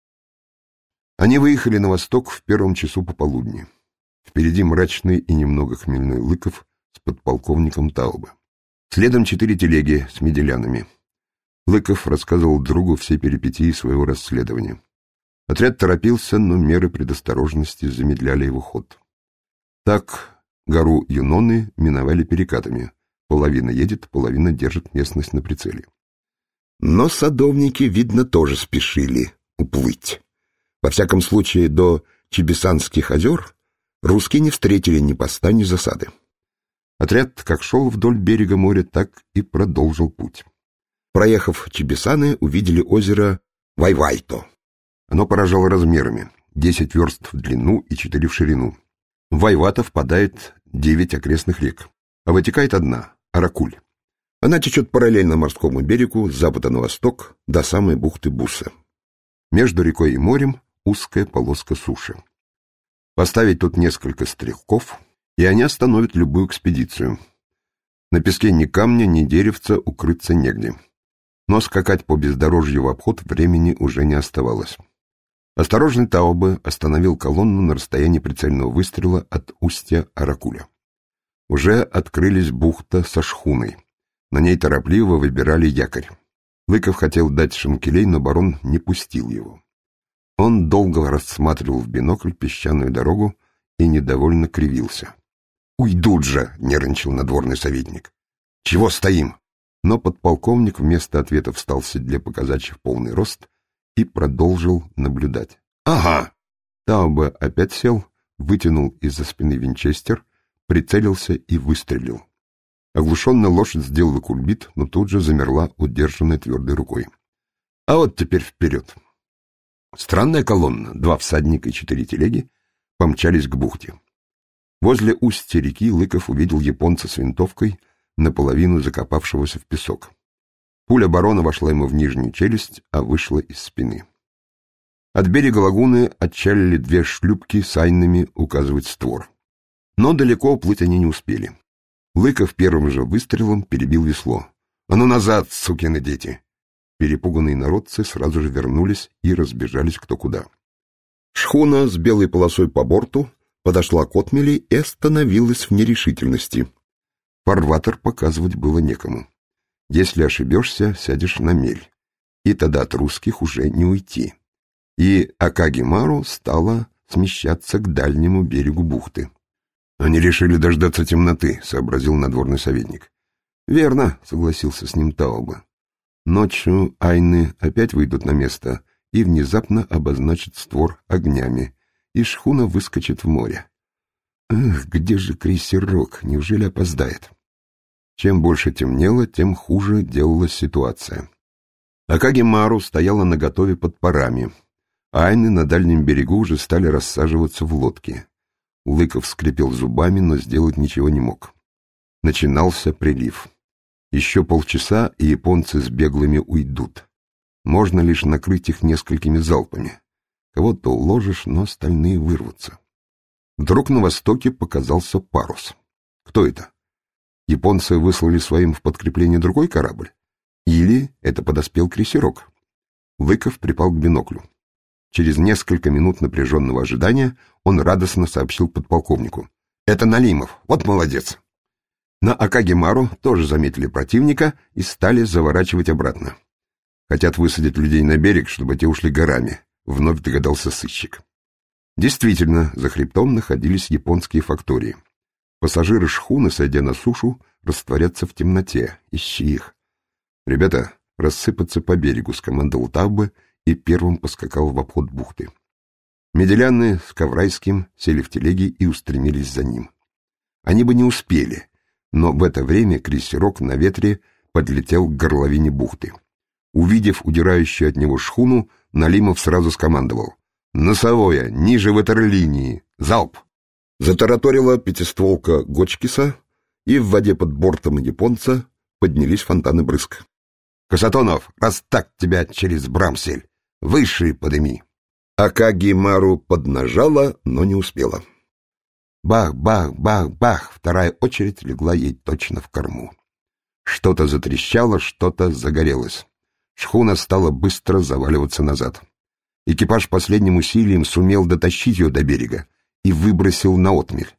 Они выехали на восток в 1 часу пополудни. Впереди мрачный и немного хмельной Лыков с подполковником Таубе. Следом 4 телеги с меделянами. Лыков рассказывал другу все перипетии своего расследования. Отряд торопился, но меры предосторожности замедляли его ход. Так гору Юноны миновали перекатами. Половина едет, половина держит местность на прицеле. Но садовники, видно, тоже спешили уплыть. Во всяком случае, до Чебисанских озер русские не встретили ни поста, ни засады. Отряд как шел вдоль берега моря, так и продолжил путь. Проехав Чебисаны, увидели озеро Вайвайто. Оно поражало размерами — 10 верст в длину и 4 в ширину. В Вайвато впадает 9 окрестных рек, а вытекает одна — Аракуль. Она течет параллельно морскому берегу с запада на восток до самой бухты Буса. Между рекой и морем узкая полоска суши. Поставить тут несколько стрелков, и они остановят любую экспедицию. На песке ни камня, ни деревца, укрыться негде. Но скакать по бездорожью в обход времени уже не оставалось. Осторожный Таубе остановил колонну на расстоянии прицельного выстрела от устья Аракуля. Уже открылись бухта со шхуной. На ней торопливо выбирали якорь. Лыков хотел дать шинкелей, но барон не пустил его. Он долго рассматривал в бинокль песчаную дорогу и недовольно кривился. «Уйдут же!» — нервничал надворный советник. «Чего стоим?» Но подполковник вместо ответа встал в седле по-казачьи в полный рост и продолжил наблюдать. «Ага!» Таубе опять сел, вытянул из-за спины винчестер, прицелился и выстрелил. Оглушенная лошадь сделала кульбит, но тут же замерла, удержанной твердой рукой. А вот теперь вперед. Странная колонна, 2 всадника и 4 телеги, помчались к бухте. Возле устья реки Лыков увидел японца с винтовкой, наполовину закопавшегося в песок. Пуля барона вошла ему в нижнюю челюсть, а вышла из спины. От берега лагуны отчалили 2 шлюпки с айнами указывать створ. Но далеко уплыть они не успели. Лыков первым же выстрелом перебил весло. «А ну назад, сукины дети!» Перепуганные народцы сразу же вернулись и разбежались кто куда. Шхуна с белой полосой по борту подошла к отмели и остановилась в нерешительности. Фарватер показывать было некому. Если ошибешься, сядешь на мель, и тогда от русских уже не уйти. И Акаги-Мару стала смещаться к дальнему берегу бухты. «Они решили дождаться темноты», — сообразил надворный советник. «Верно», — согласился с ним Тауба. «Ночью айны опять выйдут на место и внезапно обозначат створ огнями, и шхуна выскочит в море. Эх, где же крейсерок? Неужели опоздает?» Чем больше темнело, тем хуже делалась ситуация. Акаги-Мару стояла наготове под парами. Айны на дальнем берегу уже стали рассаживаться в лодки. Лыков скрипел зубами, но сделать ничего не мог. Начинался прилив. Еще полчаса, и японцы с беглыми уйдут. Можно лишь накрыть их несколькими залпами. Кого-то уложишь, но остальные вырвутся. Вдруг на востоке показался парус. Кто это? Японцы выслали своим в подкрепление другой корабль? Или это подоспел крейсерок? Лыков припал к биноклю. Через несколько минут напряженного ожидания он радостно сообщил подполковнику. «Это Налимов, вот молодец!» На Акаги-Мару тоже заметили противника и стали заворачивать обратно. «Хотят высадить людей на берег, чтобы те ушли горами», — вновь догадался сыщик. Действительно, за хребтом находились японские фактории. Пассажиры шхуны, сойдя на сушу, растворятся в темноте. Ищи их. «Ребята, рассыпаться по берегу», — скомандовал Таубе и первым поскакал в обход бухты. Меделяны с Коврайским сели в телеги и устремились за ним. Они бы не успели, но в это время крейсерок на ветре подлетел к горловине бухты. Увидев удирающую от него шхуну, Налимов сразу скомандовал: «Носовое, ниже ватерлинии! Залп!» Затараторила пятистволка Гочкиса, и в воде под бортом японца поднялись фонтаны брызг. «Касатонов, раз так тебя через Брамсель! Выше подыми!» Акаги-Мару поднажала, но не успела. Бах-бах-бах-бах! Вторая очередь легла ей точно в корму. Что-то затрещало, что-то загорелось. Шхуна стала быстро заваливаться назад. Экипаж последним усилием сумел дотащить ее до берега и выбросил на отмель.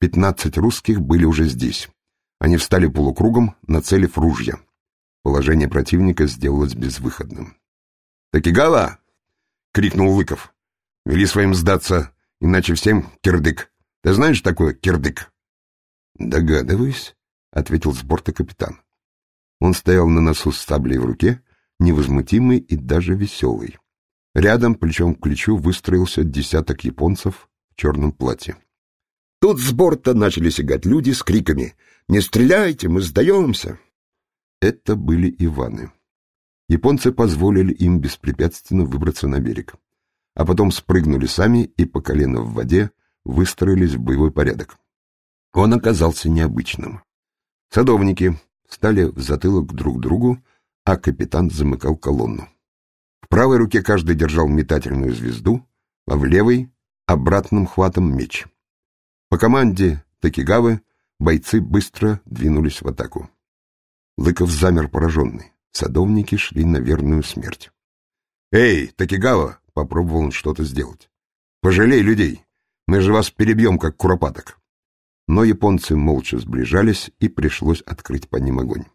15 русских были уже здесь. Они встали полукругом, нацелив ружья. Положение противника сделалось безвыходным. «Такигава!» — крикнул Лыков. «Вели своим сдаться, иначе всем кирдык. Ты знаешь, что такое кирдык?» «Догадываюсь», — ответил с борта капитан. Он стоял на носу с саблей в руке, невозмутимый и даже веселый. Рядом, плечом к плечу, выстроился десяток японцев в черном платье. Тут с борта начали сигать люди с криками: «Не стреляйте, мы сдаемся!» Это были Иваны. Японцы позволили им беспрепятственно выбраться на берег, а потом спрыгнули сами и по колено в воде выстроились в боевой порядок. Он оказался необычным. Садовники стали в затылок друг другу, а капитан замыкал колонну. В правой руке каждый держал метательную звезду, а в левой — обратным хватом меч. По команде Такигавы бойцы быстро двинулись в атаку. Лыков замер пораженный. Садовники шли на верную смерть. «Эй, Такигава!» — попробовал он что-то сделать. «Пожалей людей! Мы же вас перебьем, как куропаток!» Но японцы молча сближались, и пришлось открыть по ним огонь.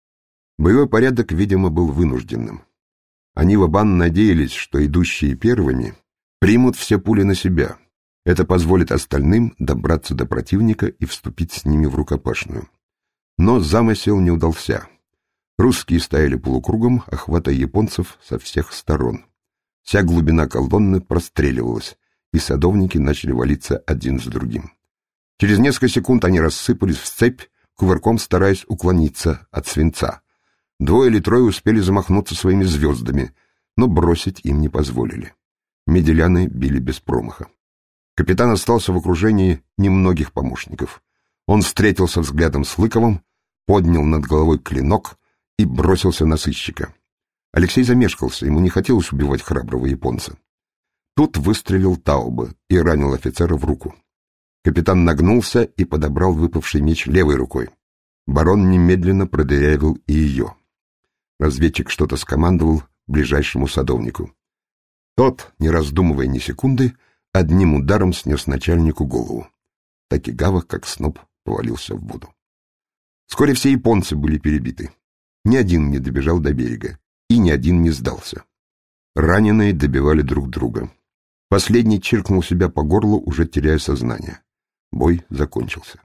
Боевой порядок, видимо, был вынужденным. Они в обан надеялись, что идущие первыми примут все пули на себя. Это позволит остальным добраться до противника и вступить с ними в рукопашную. Но замысел не удался. Русские стояли полукругом, охватывая японцев со всех сторон. Вся глубина колонны простреливалась, и садовники начали валиться один за другим. Через несколько секунд они рассыпались в цепь, кувырком стараясь уклониться от свинца. Двое или трое успели замахнуться своими звездами, но бросить им не позволили. Меделяны били без промаха. Капитан остался в окружении немногих помощников. Он встретился взглядом с Лыковым, поднял над головой клинок и бросился на сыщика. Алексей замешкался, ему не хотелось убивать храброго японца. Тут выстрелил Таубе и ранил офицера в руку. Капитан нагнулся и подобрал выпавший меч левой рукой. Барон немедленно продырявил и ее. Разведчик что-то скомандовал ближайшему садовнику. Тот, не раздумывая ни секунды, одним ударом снес начальнику голову. Токигава, как сноп, повалился в воду. Вскоре все японцы были перебиты. Ни один не добежал до берега, и ни один не сдался. Раненые добивали друг друга. Последний чиркнул себя по горлу, уже теряя сознание. Бой закончился.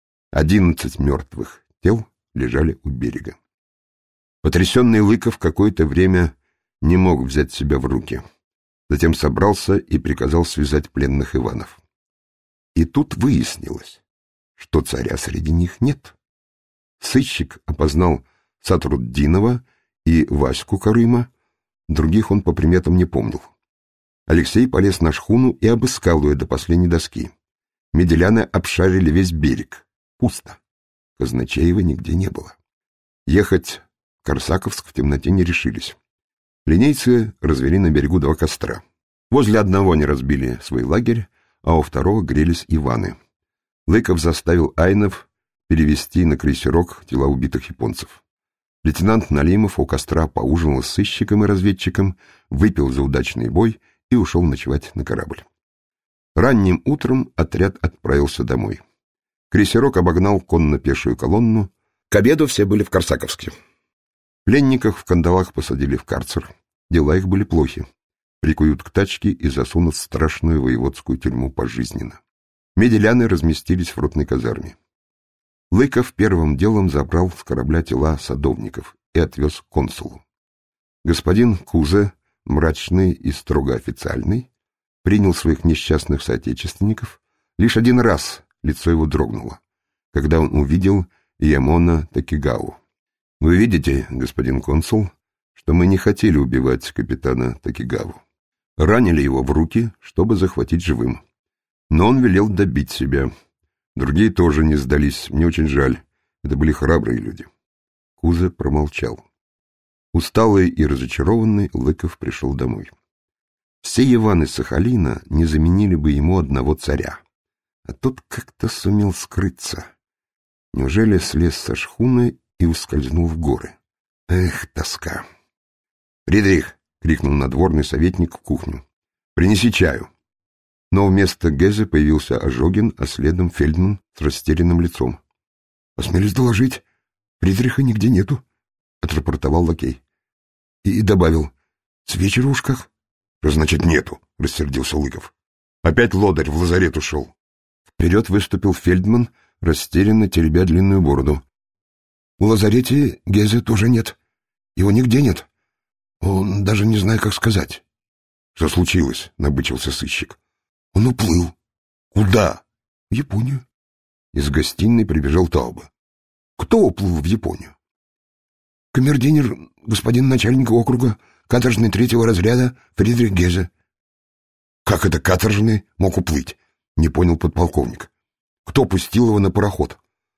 11 мертвых тел лежали у берега. Потрясенный Лыков какое-то время не мог взять себя в руки. Затем собрался и приказал связать пленных Иванов. И тут выяснилось, что царя среди них нет. Сыщик опознал Сатруддинова и Ваську Карыма, других он по приметам не помнил. Алексей полез на шхуну и обыскал ее до последней доски. Меделяны обшарили весь берег. Пусто. Казначеева нигде не было. Ехать в Корсаковск в темноте не решились. Линейцы развели на берегу 2 костра. Возле одного они разбили свой лагерь, а у второго грелись Иваны. Лыков заставил айнов перевести на крейсерок тела убитых японцев. Лейтенант Налимов у костра поужинал с сыщиком и разведчиком, выпил за удачный бой и ушел ночевать на корабль. Ранним утром отряд отправился домой. Крейсерок обогнал конно-пешую колонну. К обеду все были в Корсаковске. Пленников в кандалах посадили в карцер. Дела их были плохи. Прикуют к тачке и засунут в страшную воеводскую тюрьму пожизненно. Меделяны разместились в ротной казарме. Лыков первым делом забрал с корабля тела садовников и отвез к консулу. Господин Кузе, мрачный и строго официальный, принял своих несчастных соотечественников. Лишь один раз лицо его дрогнуло, когда он увидел Ямона Токигаву. «Вы видите, господин консул, что мы не хотели убивать капитана Токигаву. Ранили его в руки, чтобы захватить живым. Но он велел добить себя. Другие тоже не сдались, мне очень жаль. Это были храбрые люди». Кузе промолчал. Усталый и разочарованный, Лыков пришел домой. Все Иваны Сахалина не заменили бы ему одного царя. А тот как-то сумел скрыться. Неужели слез со шхуны и ускользнул в горы? Эх, тоска! «Фридрих!» — крикнул надворный советник в кухню. «Принеси чаю!» Но вместо Гезе появился Ожогин, а следом Фельдман с растерянным лицом. «Осмелюсь доложить, Фридриха нигде нету», — отрапортовал лакей. И добавил: «С вечера уж как». «Что значит нету?» — рассердился Лыков. «Опять лодырь в лазарет ушел». Вперед выступил Фельдман, растерянно теребя длинную бороду. «У лазарете Гезе тоже нет. Его нигде нет. Он даже не знает, как сказать». «Что случилось?» — набычился сыщик. «Он уплыл». «Куда?» «В Японию». Из гостиной прибежал Таубе. «Кто уплыл в Японию?» «Камердинер, господин начальник округа, каторжный 3-го разряда Фридрих Гезе». «Как это каторжный мог уплыть?» — не понял подполковник. «Кто пустил его на пароход?»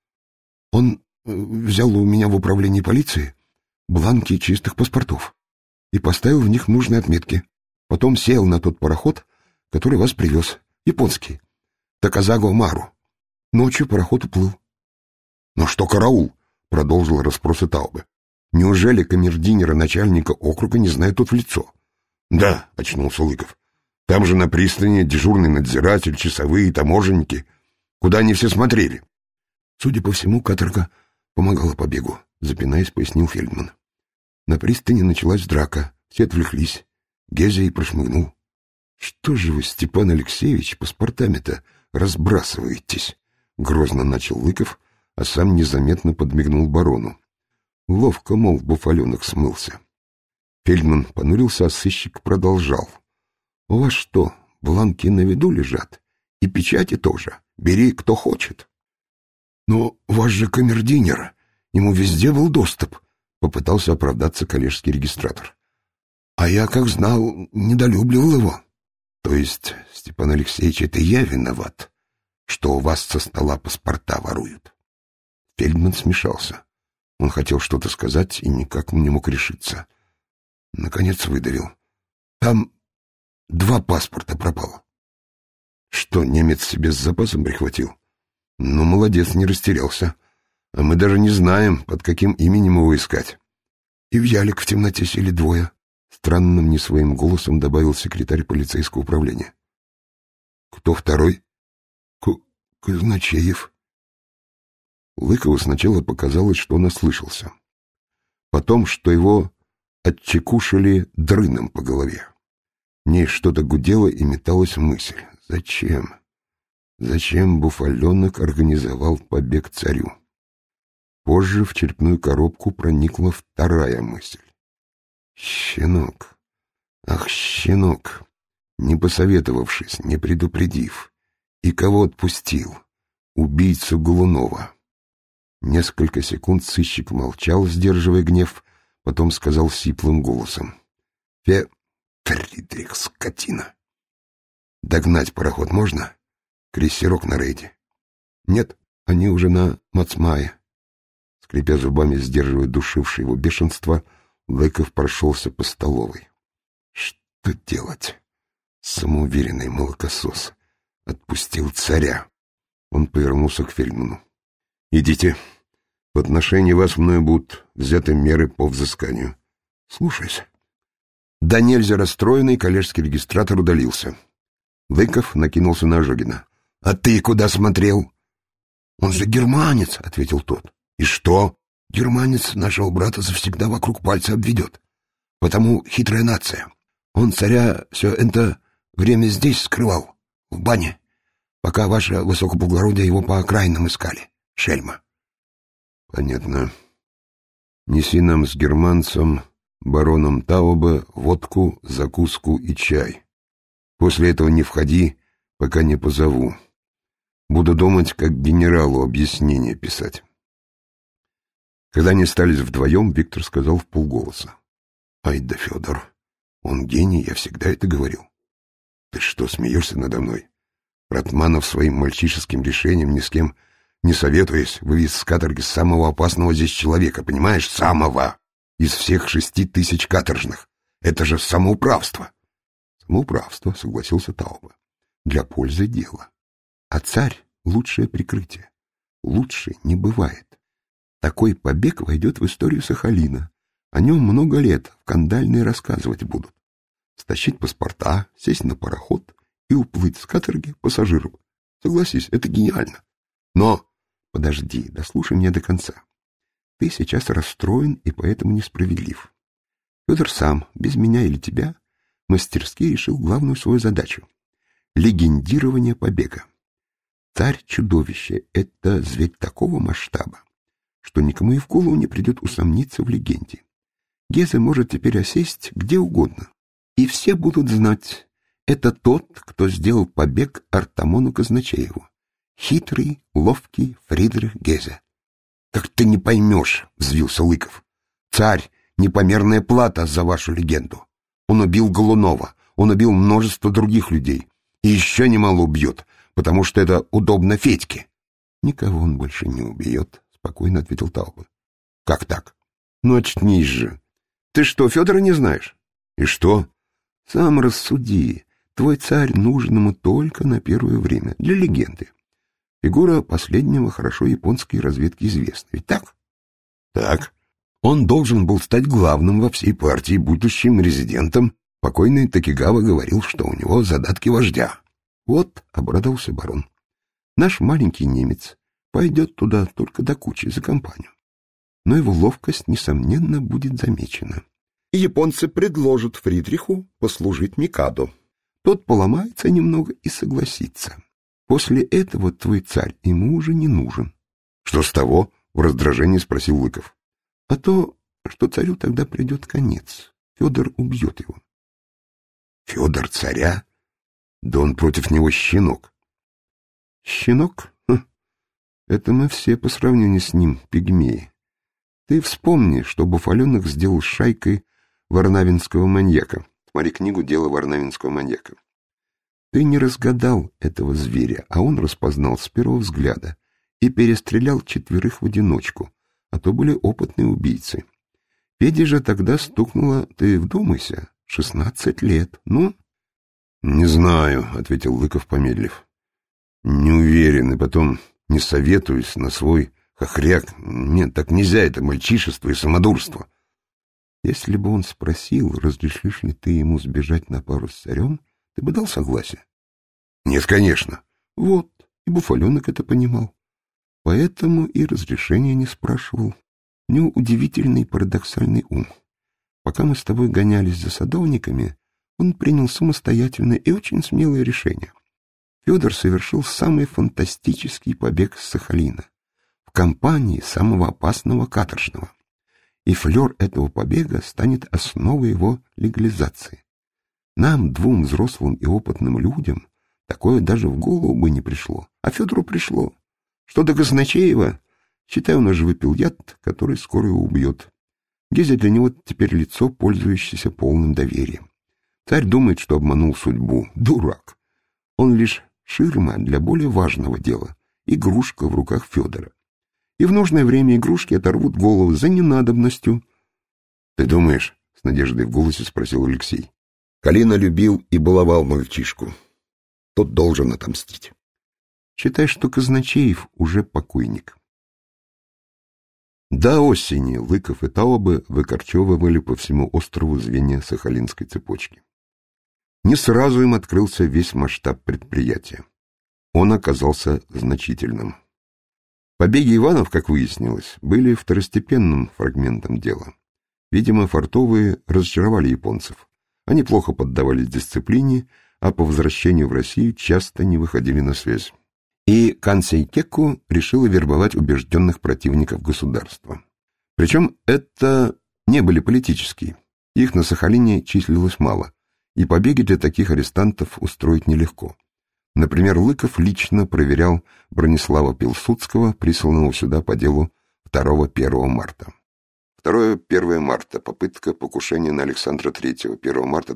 «Он взял у меня в управлении полиции бланки чистых паспортов и поставил в них нужные отметки. Потом сел на тот пароход, который вас привез, японский, Таказаго Мару. Ночью пароход уплыл». «Но что караул?» — продолжил расспросы Таубе. «Неужели камердинера начальника округа не знает тот в лицо?» «Да», — очнулся Лыков. «Там же на пристани дежурный надзиратель, часовые, таможенники. Куда они все смотрели?» «Судя по всему, каторга помогала побегу», — запинаясь, пояснил Фельдман. «На пристани началась драка, все отвлеклись. Гезе и прошмыгнул». «Что же вы, Степан Алексеевич, паспортами-то разбрасываетесь?» — грозно начал Лыков, а сам незаметно подмигнул барону. Ловко, мол, буфаленок смылся. Фельдман понурился, а сыщик продолжал. «У вас что, бланки на виду лежат? И печати тоже? Бери, кто хочет». Но ваш же камердинер, ему везде был доступ, попытался оправдаться коллежский регистратор. А я, как знал, недолюбливал его. То есть, Степан Алексеевич, это я виноват, что у вас со стола паспорта воруют? Фельдман смешался. Он хотел что-то сказать и никак не мог решиться. Наконец выдавил. Там 2 паспорта пропало. Что, немец себе с запасом прихватил? Ну, молодец, не растерялся. А мы даже не знаем, под каким именем его искать. И в ялик в темноте сели 2. Странным не своим голосом добавил секретарь полицейского управления. Кто второй? Казначеев. Лыкову сначала показалось, что он ослышался. Потом, что его отчекушили дрыном по голове. В ней что-то гудело и металась мысль. Зачем? Зачем Буфаленок организовал побег царю? Позже в черепную коробку проникла вторая мысль. Щенок. Ах, щенок. Не посоветовавшись, не предупредив. И кого отпустил? Убийцу Голунова. Несколько секунд сыщик молчал, сдерживая гнев, потом сказал сиплым голосом. Фридрих, скотина. Догнать пароход можно? Крейсерок на рейде. Нет, они уже на Мацмае. Скрипя зубами, сдерживая душившее его бешенство, Лыков прошелся по столовой. Что делать? Самоуверенный молокосос отпустил царя. Он повернулся к Фельдману. Идите. В отношении вас мною будут взяты меры по взысканию. Слушайся. Да нельзя расстроенный коллежский регистратор удалился. Лыков накинулся на Ожогина. — А ты куда смотрел? — Он же германец, — ответил тот. — И что? Германец нашего брата завсегда вокруг пальца обведет. Потому хитрая нация. Он царя все это время здесь скрывал, в бане, пока ваше высокоблагородие его по окраинам искали. Шельма. — Понятно. Неси нам с германцем, бароном Таубе, водку, закуску и чай. После этого не входи, пока не позову. Буду думать, как генералу объяснение писать. Когда они остались вдвоем, Виктор сказал вполголоса. — Ай да Федор, он гений, я всегда это говорил. Ты что, смеешься надо мной? Ратманов своим мальчишеским решением, ни с кем не советуясь, вывез с каторги самого опасного здесь человека, понимаешь? Самого! Из всех 6000 каторжных. Это же самоуправство. Самоуправство, согласился Таубе. Для пользы дела. А царь — лучшее прикрытие. Лучше не бывает. Такой побег войдет в историю Сахалина. О нем много лет в кандальные рассказывать будут. Стащить паспорта, сесть на пароход и уплыть с каторги пассажиром. Согласись, это гениально. Но подожди, дослушай меня до конца. Ты сейчас расстроен и поэтому несправедлив. Федор сам, без меня или тебя, мастерски решил главную свою задачу — легендирование побега. Царь-чудовище — это зверь такого масштаба, что никому и в голову не придет усомниться в легенде. Гезе может теперь осесть где угодно, и все будут знать, это тот, кто сделал побег Артамону Казначееву. Хитрый, ловкий Фридрих Гезе. — Как ты не поймешь, — взвился Лыков. — Царь — непомерная плата за вашу легенду. Он убил Голунова, он убил множество других людей. И еще немало убьет, потому что это удобно Федьке. — Никого он больше не убьет, — спокойно ответил Таубе. — Как так? Ну, очнись же. Ты что, Федора не знаешь? — И что? — Сам рассуди. Твой царь нужен ему только на первое время, для легенды. Фигура последнего хорошо японской разведки известна. Ведь так? Так. Он должен был стать главным во всей партии, будущим резидентом. Покойный Токигава говорил, что у него задатки вождя. Вот, обрадовался барон. Наш маленький немец пойдет туда только до кучи за компанию. Но его ловкость, несомненно, будет замечена. И японцы предложат Фридриху послужить Микадо. Тот поломается немного и согласится. После этого твой царь ему уже не нужен. — Что с того? — в раздражении спросил Лыков. — А то, что царю тогда придет конец. Федор убьет его. — Федор царя? Да он против него щенок. — Щенок? Это мы все по сравнению с ним пигмеи. Ты вспомни, что Буфаленок сделал с шайкой варнавинского маньяка. Смотри книгу «Дело варнавинского маньяка». Ты не разгадал этого зверя, а он распознал с первого взгляда и перестрелял 4 в одиночку, а то были опытные убийцы. Феде же тогда стукнуло, ты вдумайся, 16 лет. Ну? — Не знаю, — ответил Лыков, помедлив. — Не уверен, и потом не советуюсь на свой хохряк. Нет, так нельзя, это мальчишество и самодурство. Если бы он спросил, разрешишь ли ты ему сбежать на пару с царем, ты бы дал согласие? — Нет, конечно. Вот, и Буфаленок это понимал. Поэтому и разрешения не спрашивал. У него удивительный парадоксальный ум. Пока мы с тобой гонялись за садовниками, он принял самостоятельное и очень смелое решение. Федор совершил самый фантастический побег с Сахалина в компании самого опасного каторжного. И флер этого побега станет основой его легализации. Нам, 2 взрослым и опытным людям, такое даже в голову бы не пришло, а Федору пришло. Что до Казначеева, считай, он уже выпил яд, который скоро его убьет. Гезя для него теперь лицо, пользующееся полным доверием. Царь думает, что обманул судьбу. Дурак. Он лишь ширма для более важного дела, игрушка в руках Федора. И в нужное время игрушки оторвут голову за ненадобностью. — Ты думаешь? — с надеждой в голосе спросил Алексей. Калина любил и баловал мальчишку. Тот должен отомстить. Считай, что Казначеев уже покойник. До осени Лыков и Таубе выкорчевывали по всему острову звенья Сахалинской цепочки. Не сразу им открылся весь масштаб предприятия. Он оказался значительным. Побеги Иванов, как выяснилось, были второстепенным фрагментом дела. Видимо, фартовые разочаровали японцев. Они плохо поддавались дисциплине, а по возвращению в Россию часто не выходили на связь. И Кансей-Кекку решила вербовать убежденных противников государства. Причем это не были политические. Их на Сахалине числилось мало, и побеги для таких арестантов устроить нелегко. Например, Лыков лично проверял Бронислава Пилсудского, присланного сюда по делу 2-1 марта. 2-1 марта. Попытка покушения на Александра III. 1 марта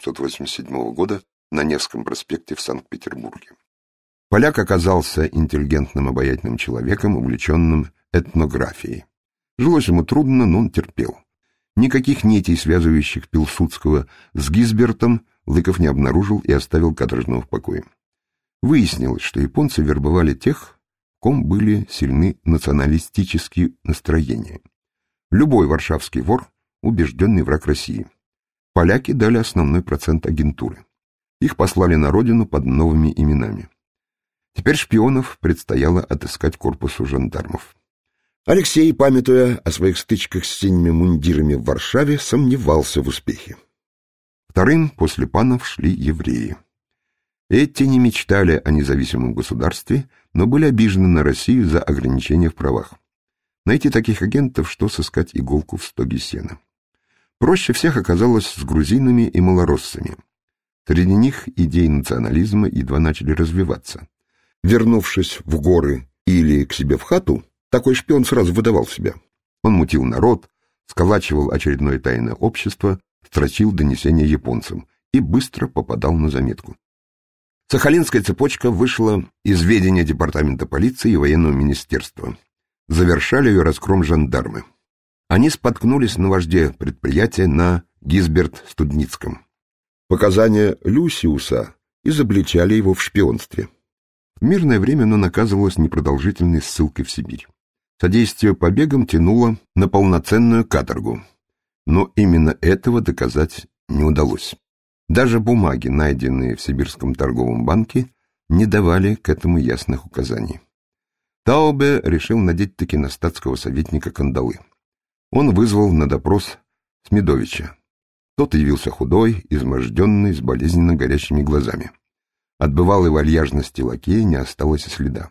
1887 года на Невском проспекте в Санкт-Петербурге. Поляк оказался интеллигентным, обаятельным человеком, увлеченным этнографией. Жилось ему трудно, но он терпел. Никаких нитей, связывающих Пилсудского с Гизбертом, Лыков не обнаружил и оставил каторжного в покое. Выяснилось, что японцы вербовали тех, в ком были сильны националистические настроения. Любой варшавский вор – убежденный враг России. Поляки дали основной процент агентуры. Их послали на родину под новыми именами. Теперь шпионов предстояло отыскать корпусу жандармов. Алексей, памятуя о своих стычках с синими мундирами в Варшаве, сомневался в успехе. Вторым после панов шли евреи. Эти не мечтали о независимом государстве, но были обижены на Россию за ограничения в правах. Найти таких агентов, что сыскать иголку в стоге сена. Проще всех оказалось с грузинами и малороссами. Среди них идеи национализма едва начали развиваться. Вернувшись в горы или к себе в хату, такой шпион сразу выдавал себя. Он мутил народ, сколачивал очередное тайное общество, строчил донесения японцам и быстро попадал на заметку. Сахалинская цепочка вышла из ведения департамента полиции и военного министерства. Завершали ее разгром жандармы. Они споткнулись на вожде предприятия на Гизберт-Студницком. Показания Люсиуса изобличали его в шпионстве. В мирное время оно наказывалось непродолжительной ссылкой в Сибирь. Содействие побегам тянуло на полноценную каторгу. Но именно этого доказать не удалось. Даже бумаги, найденные в Сибирском торговом банке, не давали к этому ясных указаний. Таубе решил надеть-таки на статского советника кандалы. Он вызвал на допрос Смедовича. Тот явился худой, изможденный, с болезненно горящими глазами. От бывалой вальяжности лакея не осталось и следа.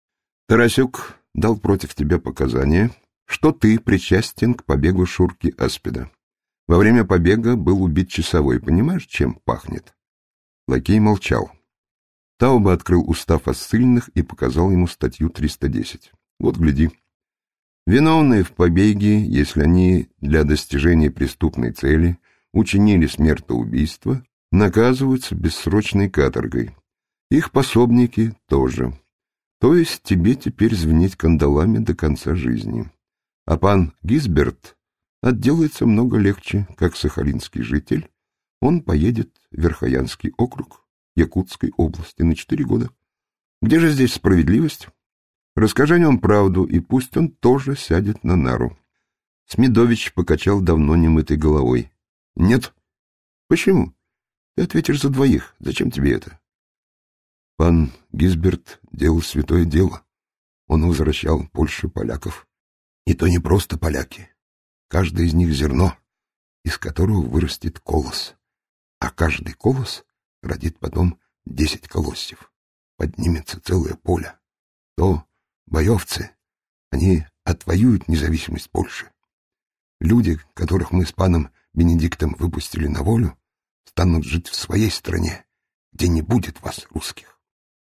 Тарасюк дал против тебя показания, что ты причастен к побегу Шурки Аспида. Во время побега был убит часовой. Понимаешь, чем пахнет? Лакей молчал. Тауба открыл устав о ссыльных и показал ему статью 310. Вот, гляди. Виновные в побеге, если они для достижения преступной цели учинили смертоубийство, наказываются бессрочной каторгой. Их пособники тоже. То есть тебе теперь звенеть кандалами до конца жизни. А пан Гизберт отделается много легче, как сахалинский житель. Он поедет в Верхоянский округ Якутской области на 4 года. Где же здесь справедливость? Расскажи о нем правду, и пусть он тоже сядет на нару. Смедович покачал давно немытой головой. Нет. Почему? Ты ответишь за двоих. Зачем тебе это? Пан Гизберт делал святое дело. Он возвращал Польше поляков. И то не просто поляки. Каждый из них зерно, из которого вырастет колос. А каждый колос родит потом 10 колосьев. Поднимется целое поле. То боевцы, они отвоюют независимость Польши. Люди, которых мы с паном Бенедиктом выпустили на волю, станут жить в своей стране, где не будет вас, русских.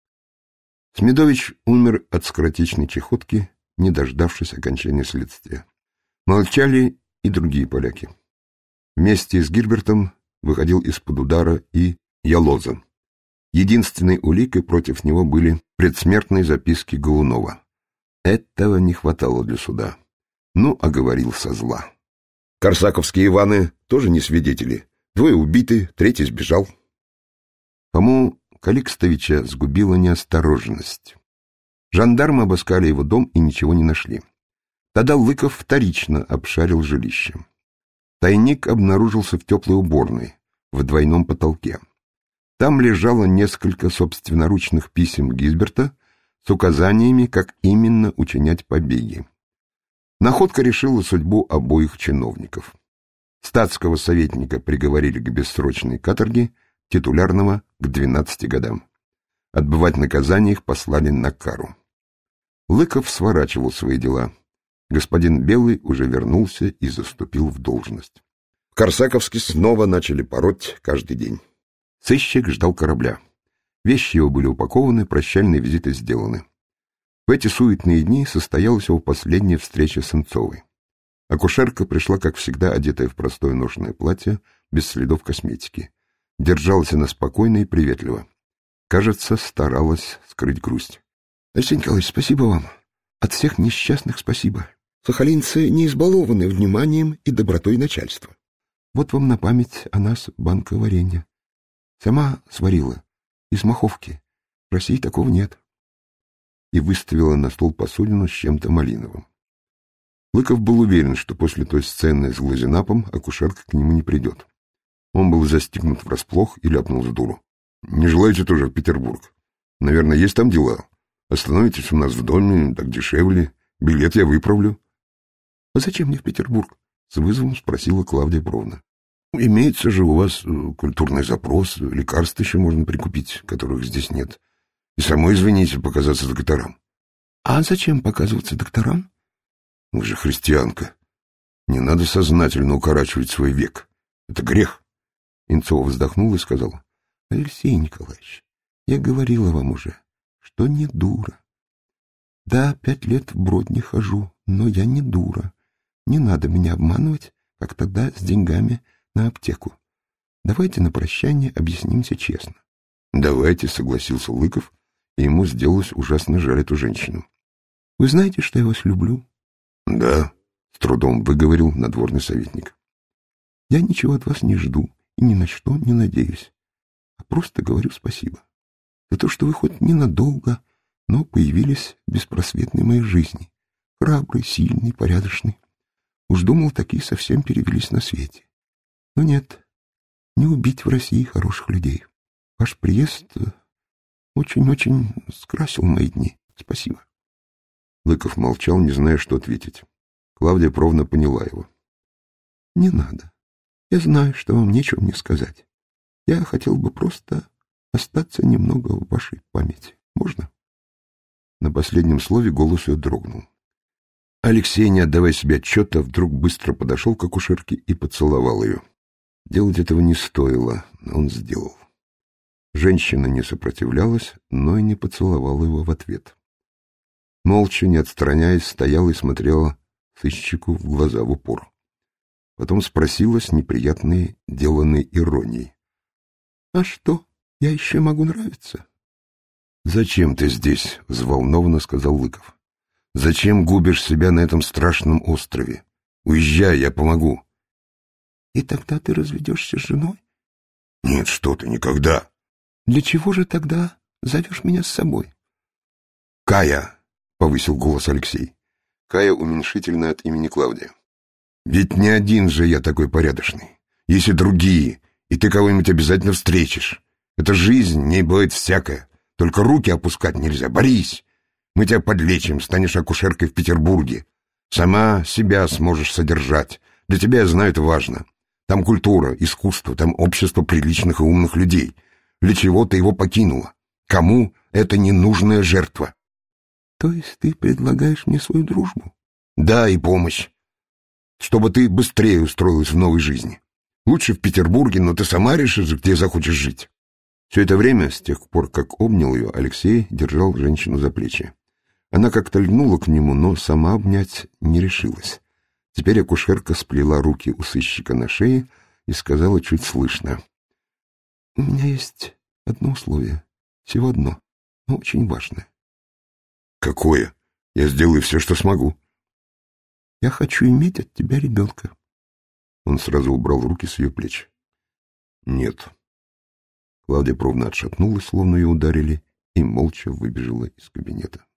Смедович умер от скоротечной чехотки, не дождавшись окончания следствия. Молчали и другие поляки. Вместе с Гильбертом выходил из-под удара и Ялоза. Единственной уликой против него были предсмертные записки Голунова. Этого не хватало для суда. Ну, оговорил со зла. Корсаковские Иваны тоже не свидетели. 2 убиты, 3 сбежал. Фому Каликстовича сгубила неосторожность. Жандармы обыскали его дом и ничего не нашли. Тогда Лыков вторично обшарил жилище. Тайник обнаружился в теплой уборной, в двойном потолке. Там лежало несколько собственноручных писем Гизберта с указаниями, как именно учинять побеги. Находка решила судьбу обоих чиновников. Статского советника приговорили к бессрочной каторге, титулярного — к 12 годам. Отбывать наказание их послали на кару. Лыков сворачивал свои дела. Господин Белый уже вернулся и заступил в должность. В Корсаковске снова начали пороть каждый день. Сыщик ждал корабля. Вещи его были упакованы, прощальные визиты сделаны. В эти суетные дни состоялась его последняя встреча с Сенцовой. Акушерка пришла, как всегда, одетая в простое ношеное платье, без следов косметики. Держалась она спокойно и приветливо. Кажется, старалась скрыть грусть. — Алексей Николаевич, спасибо вам. От всех несчастных спасибо. Сахалинцы не избалованы вниманием и добротой начальства. Вот вам на память о нас банка варенья. Сама сварила. Из маховки. В России такого нет. И выставила на стол посудину с чем-то малиновым. Лыков был уверен, что после той сцены с глазенапом акушерка к нему не придет. Он был застигнут врасплох и ляпнул с дуру. — Не желаете тоже в Петербург? Наверное, есть там дела. Остановитесь у нас в доме, так дешевле. Билет я выправлю. — А зачем мне в Петербург? — с вызовом спросила Клавдия Петровна. — Имеется же у вас культурный запрос, лекарств еще можно прикупить, которых здесь нет. И самой, извините, показаться докторам. — А зачем показываться докторам? — Вы же христианка. Не надо сознательно укорачивать свой век. Это грех. Инцова вздохнула и сказала: — Алексей Николаевич, я говорила вам уже, что не дура. Да, 5 лет в Бродне хожу, но я не дура. Не надо меня обманывать, как тогда с деньгами на аптеку. Давайте на прощание объяснимся честно. — Давайте, — согласился Лыков, и ему сделалось ужасно жаль эту женщину. — Вы знаете, что я вас люблю? — Да, — с трудом выговорил надворный советник. — Я ничего от вас не жду и ни на что не надеюсь, а просто говорю спасибо за то, что вы хоть ненадолго, но появились в беспросветной моей жизни. Храбрый, сильный, порядочный. Уж думал, такие совсем перевелись на свете. Но нет, не убить в России хороших людей. Ваш приезд очень-очень скрасил мои дни. Спасибо. Лыков молчал, не зная, что ответить. Клавдия Петровна поняла его. — Не надо. Я знаю, что вам нечего мне сказать. Я хотел бы просто остаться немного в вашей памяти. Можно? На последнем слове голос ее дрогнул. Алексей, не отдавая себе отчета, вдруг быстро подошел к акушерке и поцеловал ее. Делать этого не стоило, но он сделал. Женщина не сопротивлялась, но и не поцеловала его в ответ. Молча, не отстраняясь, стояла и смотрела сыщику в глаза в упор. Потом спросила с неприятной, деланной иронией. — А что, я еще могу нравиться? — Зачем ты здесь? — взволнованно сказал Лыков. — Зачем губишь себя на этом страшном острове? Уезжай, я помогу. — И тогда ты разведешься с женой? — Нет, что ты, никогда. — Для чего же тогда зовешь меня с собой? — Кая! — повысил голос Алексей. Кая уменьшительно от имени Клавдия. Ведь не один же я такой порядочный. Есть и другие, и ты кого-нибудь обязательно встретишь. Это жизнь, в ней бывает всякое. Только руки опускать нельзя. Борись! Мы тебя подлечим, станешь акушеркой в Петербурге. Сама себя сможешь содержать. Для тебя, я знаю, это важно. Там культура, искусство, там общество приличных и умных людей. Для чего ты его покинула? Кому это ненужная жертва? То есть ты предлагаешь мне свою дружбу? Да, и помощь. Чтобы ты быстрее устроилась в новой жизни. Лучше в Петербурге, но ты сама решишь, где захочешь жить. Все это время, с тех пор, как обнял ее, Алексей держал женщину за плечи. Она как-то льнула к нему, но сама обнять не решилась. Теперь акушерка сплела руки у сыщика на шее и сказала чуть слышно. — У меня есть одно условие. Всего одно, но очень важное. — Какое? Я сделаю все, что смогу. — Я хочу иметь от тебя ребенка. Он сразу убрал руки с ее плеч. — Нет. Клавдия Павловна отшатнулась, словно ее ударили, и молча выбежала из кабинета.